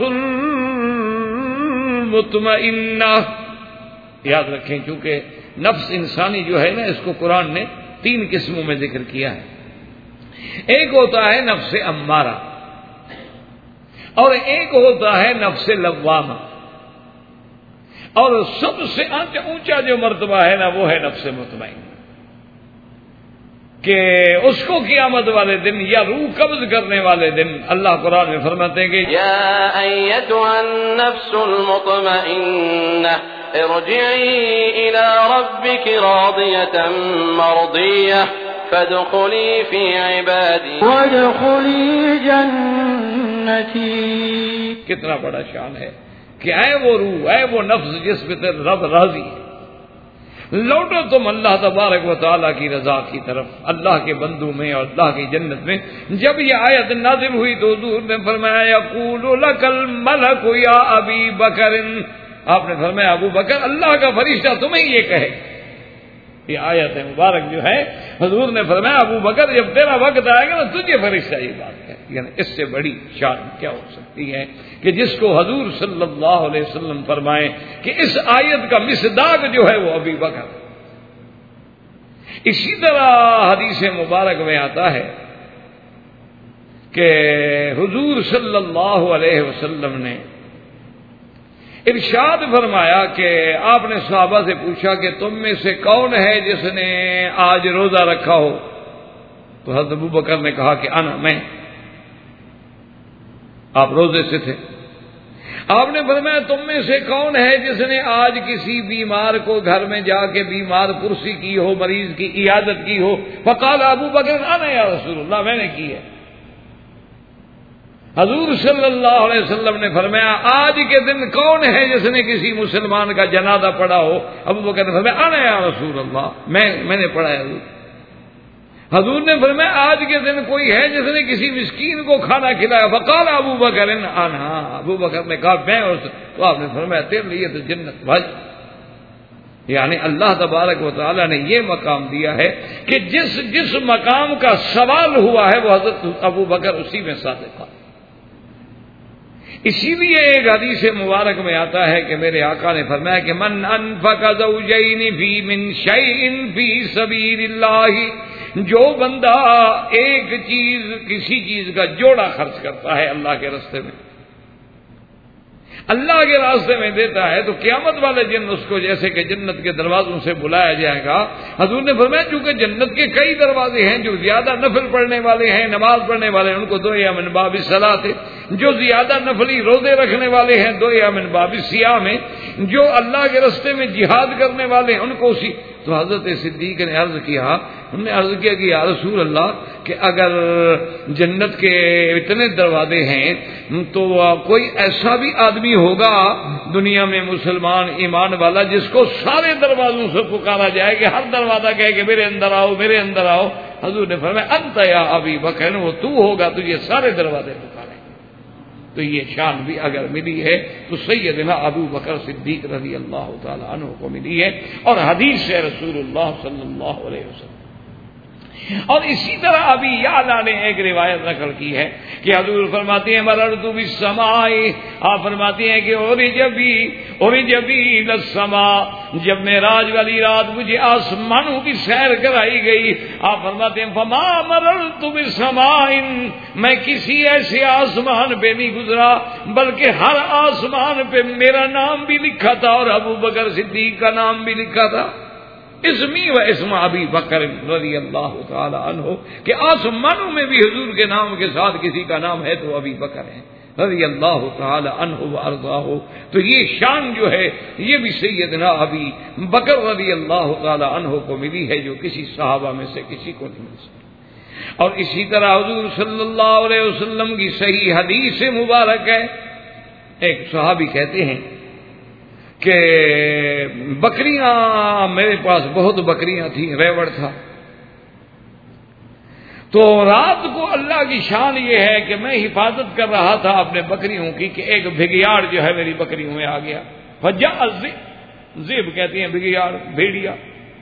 المطمئنہ، یاد رکھیں چونکہ نفس انسانی جو ہے نا اس کو قرآن نے 3 قسموں میں ذکر کیا ہے. ایک ہوتا ہے نفس امارہ اور ایک ہوتا ہے نفس لوامہ، اور سب سے اونچا جو مرتبہ ہے نا وہ ہے نفس مطمئن، کہ اس کو قیامت والے دن یا روح قبض کرنے والے دن اللہ قرآن میں فرماتے ہیں کہ یا ایتھا النفس المطمئنہ ارجعی الی ربک راضیۃ مرضیہ فادخلی فی عبادی وادخلی جنتی. کتنا بڑا شان ہے کہ اے وہ روح، اے وہ نفس جس پہ رب راضی ہے، لوٹو تم اللہ تبارک و تعالیٰ کی رضا کی طرف، اللہ کے بندوں میں اور اللہ کی جنت میں. جب یہ آیت نازل ہوئی تو حضور نے فرمایا یقول لک الملک یا ابی بکر، آپ نے فرمایا ابو بکر اللہ کا فرشتہ تمہیں یہ کہے. یہ آیت مبارک جو ہے حضور نے فرمایا ابو بکر جب تیرا وقت آئے گا نا تجھے فرشتہ یہ بات ہے. یعنی اس سے بڑی شان کیا ہو سکتی ہے کہ جس کو حضور صلی اللہ علیہ وسلم فرمائے کہ اس آیت کا مصداق جو ہے وہ ابی بکر. اسی طرح حدیث مبارک میں آتا ہے کہ حضور صلی اللہ علیہ وسلم نے ارشاد فرمایا کہ آپ نے صحابہ سے پوچھا کہ تم میں سے کون ہے جس نے آج روزہ رکھا ہو؟ تو حضرت ابو بکر نے کہا کہ انا، میں. آپ روزے سے تھے. آپ نے فرمایا تم میں سے کون ہے جس نے آج کسی بیمار کو گھر میں جا کے بیمار پرسی کی ہو، مریض کی عیادت کی ہو؟ فقال ابو بکر انا یا رسول اللہ، میں نے کی ہے۔ حضور صلی اللہ علیہ وسلم نے فرمایا آج کے دن کون ہے جس نے کسی مسلمان کا جنازہ پڑھا ہو؟ ابو بکر نے فرمایا انا یا رسول اللہ، میں نے پڑھا ہے۔ حضور نے فرمایا آج کے دن کوئی ہے جس نے کسی مسکین کو کھانا کھلایا؟ فقال ابو بکر انا، ابو بکر نے کہا میں، اور تو آپ نے فرمایا تیرے لیے تو جنت بھائی۔ یعنی اللہ تبارک و تعالی نے یہ مقام دیا ہے کہ جس مقام کا سوال ہوا ہے وہ حضرت ابو بکر اسی میں صادق تھا۔ اسی لیے ایک حدیث مبارک میں آتا ہے کہ میرے آقا نے فرمایا کہ من انفق زوجین فی من شیء فی سبیل اللہ، جو بندہ ایک چیز، کسی چیز کا جوڑا خرچ کرتا ہے اللہ کے راستے میں، اللہ کے راستے میں دیتا ہے، تو قیامت والے دن اس کو جیسے کہ جنت کے دروازوں سے بلایا جائے گا۔ حضور نے فرمایا چونکہ جنت کے کئی دروازے ہیں، جو زیادہ نفل پڑھنے والے ہیں، نماز پڑھنے والے ہیں، ان کو دو یا من باب الصلاۃ، جو زیادہ نفلی روزے رکھنے والے ہیں دو یا من باب الصیام، جو اللہ کے راستے میں جہاد کرنے والے ہیں ان کو اسی۔ تو حضرت صدیق نے عرض کیا، انہوں نے عرض کیا کہ یا رسول اللہ کہ اگر جنت کے اتنے دروازے ہیں تو کوئی ایسا بھی آدمی ہوگا دنیا میں مسلمان ایمان والا جس کو سارے دروازوں سے پکارا جائے کہ ہر دروازہ کہے کہ میرے اندر آؤ میرے اندر آؤ؟ حضور نے فرمایا انت یا ابی بکر، وہ تو ہوگا تجھے سارے دروازے پکارے۔ تو یہ شان بھی اگر ملی ہے تو سیدنا ابو بکر صدیق رضی اللہ تعالی عنہ کو ملی ہے، اور حدیث ہے رسول اللہ صلی اللہ علیہ وسلم۔ اور اسی طرح ابھی یعلا نے ایک روایت نقل کی ہے کہ حضور فرماتے ہیں مررت بالسماء، آپ فرماتے ہیں کہ اورج بی للسماء، جب معراج والی رات مجھے آسمانوں کی سیر کرائی گئی، آپ فرماتے ہیں فما مررت بالسماء، میں کسی ایسے آسمان پہ نہیں گزرا بلکہ ہر آسمان پہ میرا نام بھی لکھا تھا اور ابو بکر صدیق کا نام بھی لکھا تھا، اسمی و اسم ابی بکر رضی اللہ تعالی عنہ، کہ آسمانوں میں بھی حضور کے نام کے ساتھ کسی کا نام ہے تو ابی بکر ہے رضی اللہ تعالی عنہ و ارضاہ۔ تو یہ شان جو ہے یہ بھی سیدنا ابی بکر رضی اللہ تعالی عنہ کو ملی ہے، جو کسی صحابہ میں سے کسی کو نہیں مل سکتی۔ اور اسی طرح حضور صلی اللہ علیہ وسلم کی صحیح حدیث مبارک ہے، ایک صحابی کہتے ہیں کہ بکریاں، میرے پاس بہت بکریاں تھیں، ریوڑ تھا، تو رات کو اللہ کی شان یہ ہے کہ میں حفاظت کر رہا تھا اپنے بکریوں کی کہ ایک بھگیاڑ جو ہے میری بکریوں میں آ گیا، فجاء ذئب کہتے ہیں بھگیاڑ، بھیڑیا۔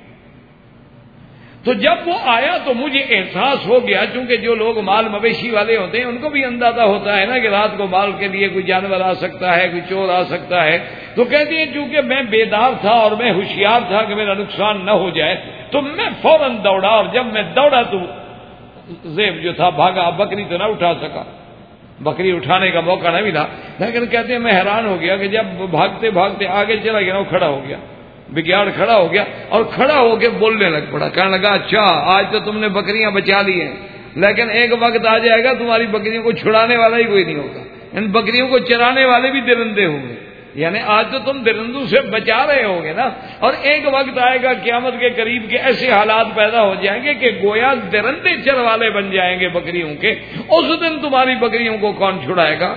تو جب وہ آیا تو مجھے احساس ہو گیا، چونکہ جو لوگ مال مویشی والے ہوتے ہیں ان کو بھی اندازہ ہوتا ہے نا کہ رات کو مال کے لیے کوئی جانور آ سکتا ہے، کوئی چور آ سکتا ہے، تو کہتے ہیں چونکہ میں بیدار تھا اور میں ہوشیار تھا کہ میرا نقصان نہ ہو جائے، تو میں فوراً دوڑا، اور جب میں دوڑا تو ذئب جو تھا بھاگا، بکری تو نہ اٹھا سکا، بکری اٹھانے کا موقع نہ ملا، لیکن کہتے ہیں میں حیران ہو گیا کہ جب بھاگتے بھاگتے آگے چلا گیا وہ کھڑا ہو گیا، بگیاڑ کھڑا ہو گیا، اور کھڑا ہو کے بولنے لگ پڑا، کہنے لگا اچھا آج تو تم نے بکریاں بچا لی ہیں، لیکن ایک وقت آ جائے گا تمہاری بکریوں کو چھڑانے والا ہی کوئی نہیں ہوگا، ان بکریوں کو چرانے والے بھی درندے ہوں گے، یعنی آج تو تم درندوں سے بچا رہے ہو گے نا، اور ایک وقت آئے گا قیامت کے قریب کے ایسے حالات پیدا ہو جائیں گے کہ گویا درندے چروالے بن جائیں گے بکریوں کے، اس دن تمہاری بکریوں کو کون چھڑائے گا؟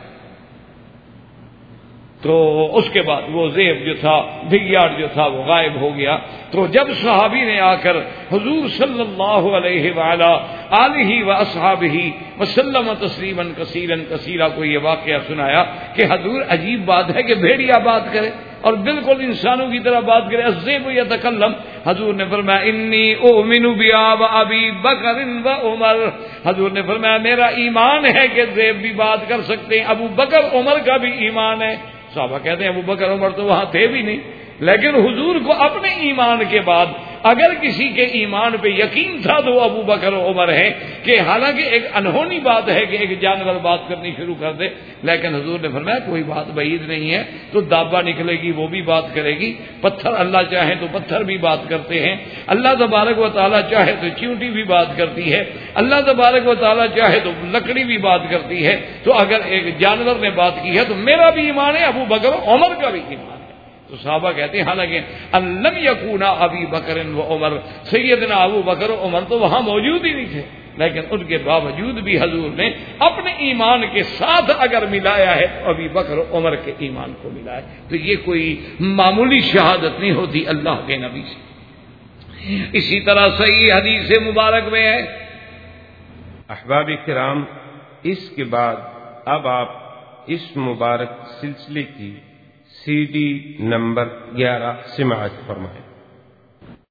تو اس کے بعد وہ ذئب جو تھا، بھگیاڑ جو تھا، وہ غائب ہو گیا۔ تو جب صحابی نے آ کر حضور صلی اللہ علیہ وآلہ آلہ واصحابہ وسلم تسلیما کثیرا کثیرا کو یہ واقعہ سنایا کہ حضور عجیب بات ہے کہ بھیڑیا بات کرے اور بالکل انسانوں کی طرح بات کرے، الذئب یتکلم، حضور نے فرمایا انی اؤمن بابی بکر و عمر، حضور نے فرمایا میرا ایمان ہے کہ ذئب بھی بات کر سکتے ہیں، ابو بکر عمر کا بھی ایمان ہے۔ صحابہ کہتے ہیں ابو بکر عمر تو وہاں تھے بھی نہیں، لیکن حضور کو اپنے ایمان کے بعد اگر کسی کے ایمان پہ یقین تھا تو وہ ابو بکر و عمر ہیں، کہ حالانکہ ایک انہونی بات ہے کہ ایک جانور بات کرنی شروع کر دے، لیکن حضور نے فرمایا کوئی بات بعید نہیں ہے، تو دابا نکلے گی وہ بھی بات کرے گی، پتھر اللہ چاہے تو پتھر بھی بات کرتے ہیں، اللہ تبارک و تعالیٰ چاہے تو چیونٹی بھی بات کرتی ہے، اللہ تبارک و تعالیٰ چاہے تو لکڑی بھی بات کرتی ہے، تو اگر ایک جانور نے بات کی ہے تو میرا بھی ایمان ہے، ابو بکر و عمر کا بھی ایمان ہے۔ تو صحابہ کہتے ہیں حالانکہ لم یکونا ابی بکر و عمر، سیدنا ابو بکر و عمر تو وہاں موجود ہی نہیں تھے، لیکن ان کے باوجود بھی حضور نے اپنے ایمان کے ساتھ اگر ملایا ہے تو ابی بکر و عمر کے ایمان کو ملایا، تو یہ کوئی معمولی شہادت نہیں ہوتی اللہ کے نبی سے۔ اسی طرح صحیح حدیث مبارک میں ہے۔ احباب کرام، اس کے بعد اب آپ اس مبارک سلسلے کی CD نمبر 11 سماعت فرمائیں۔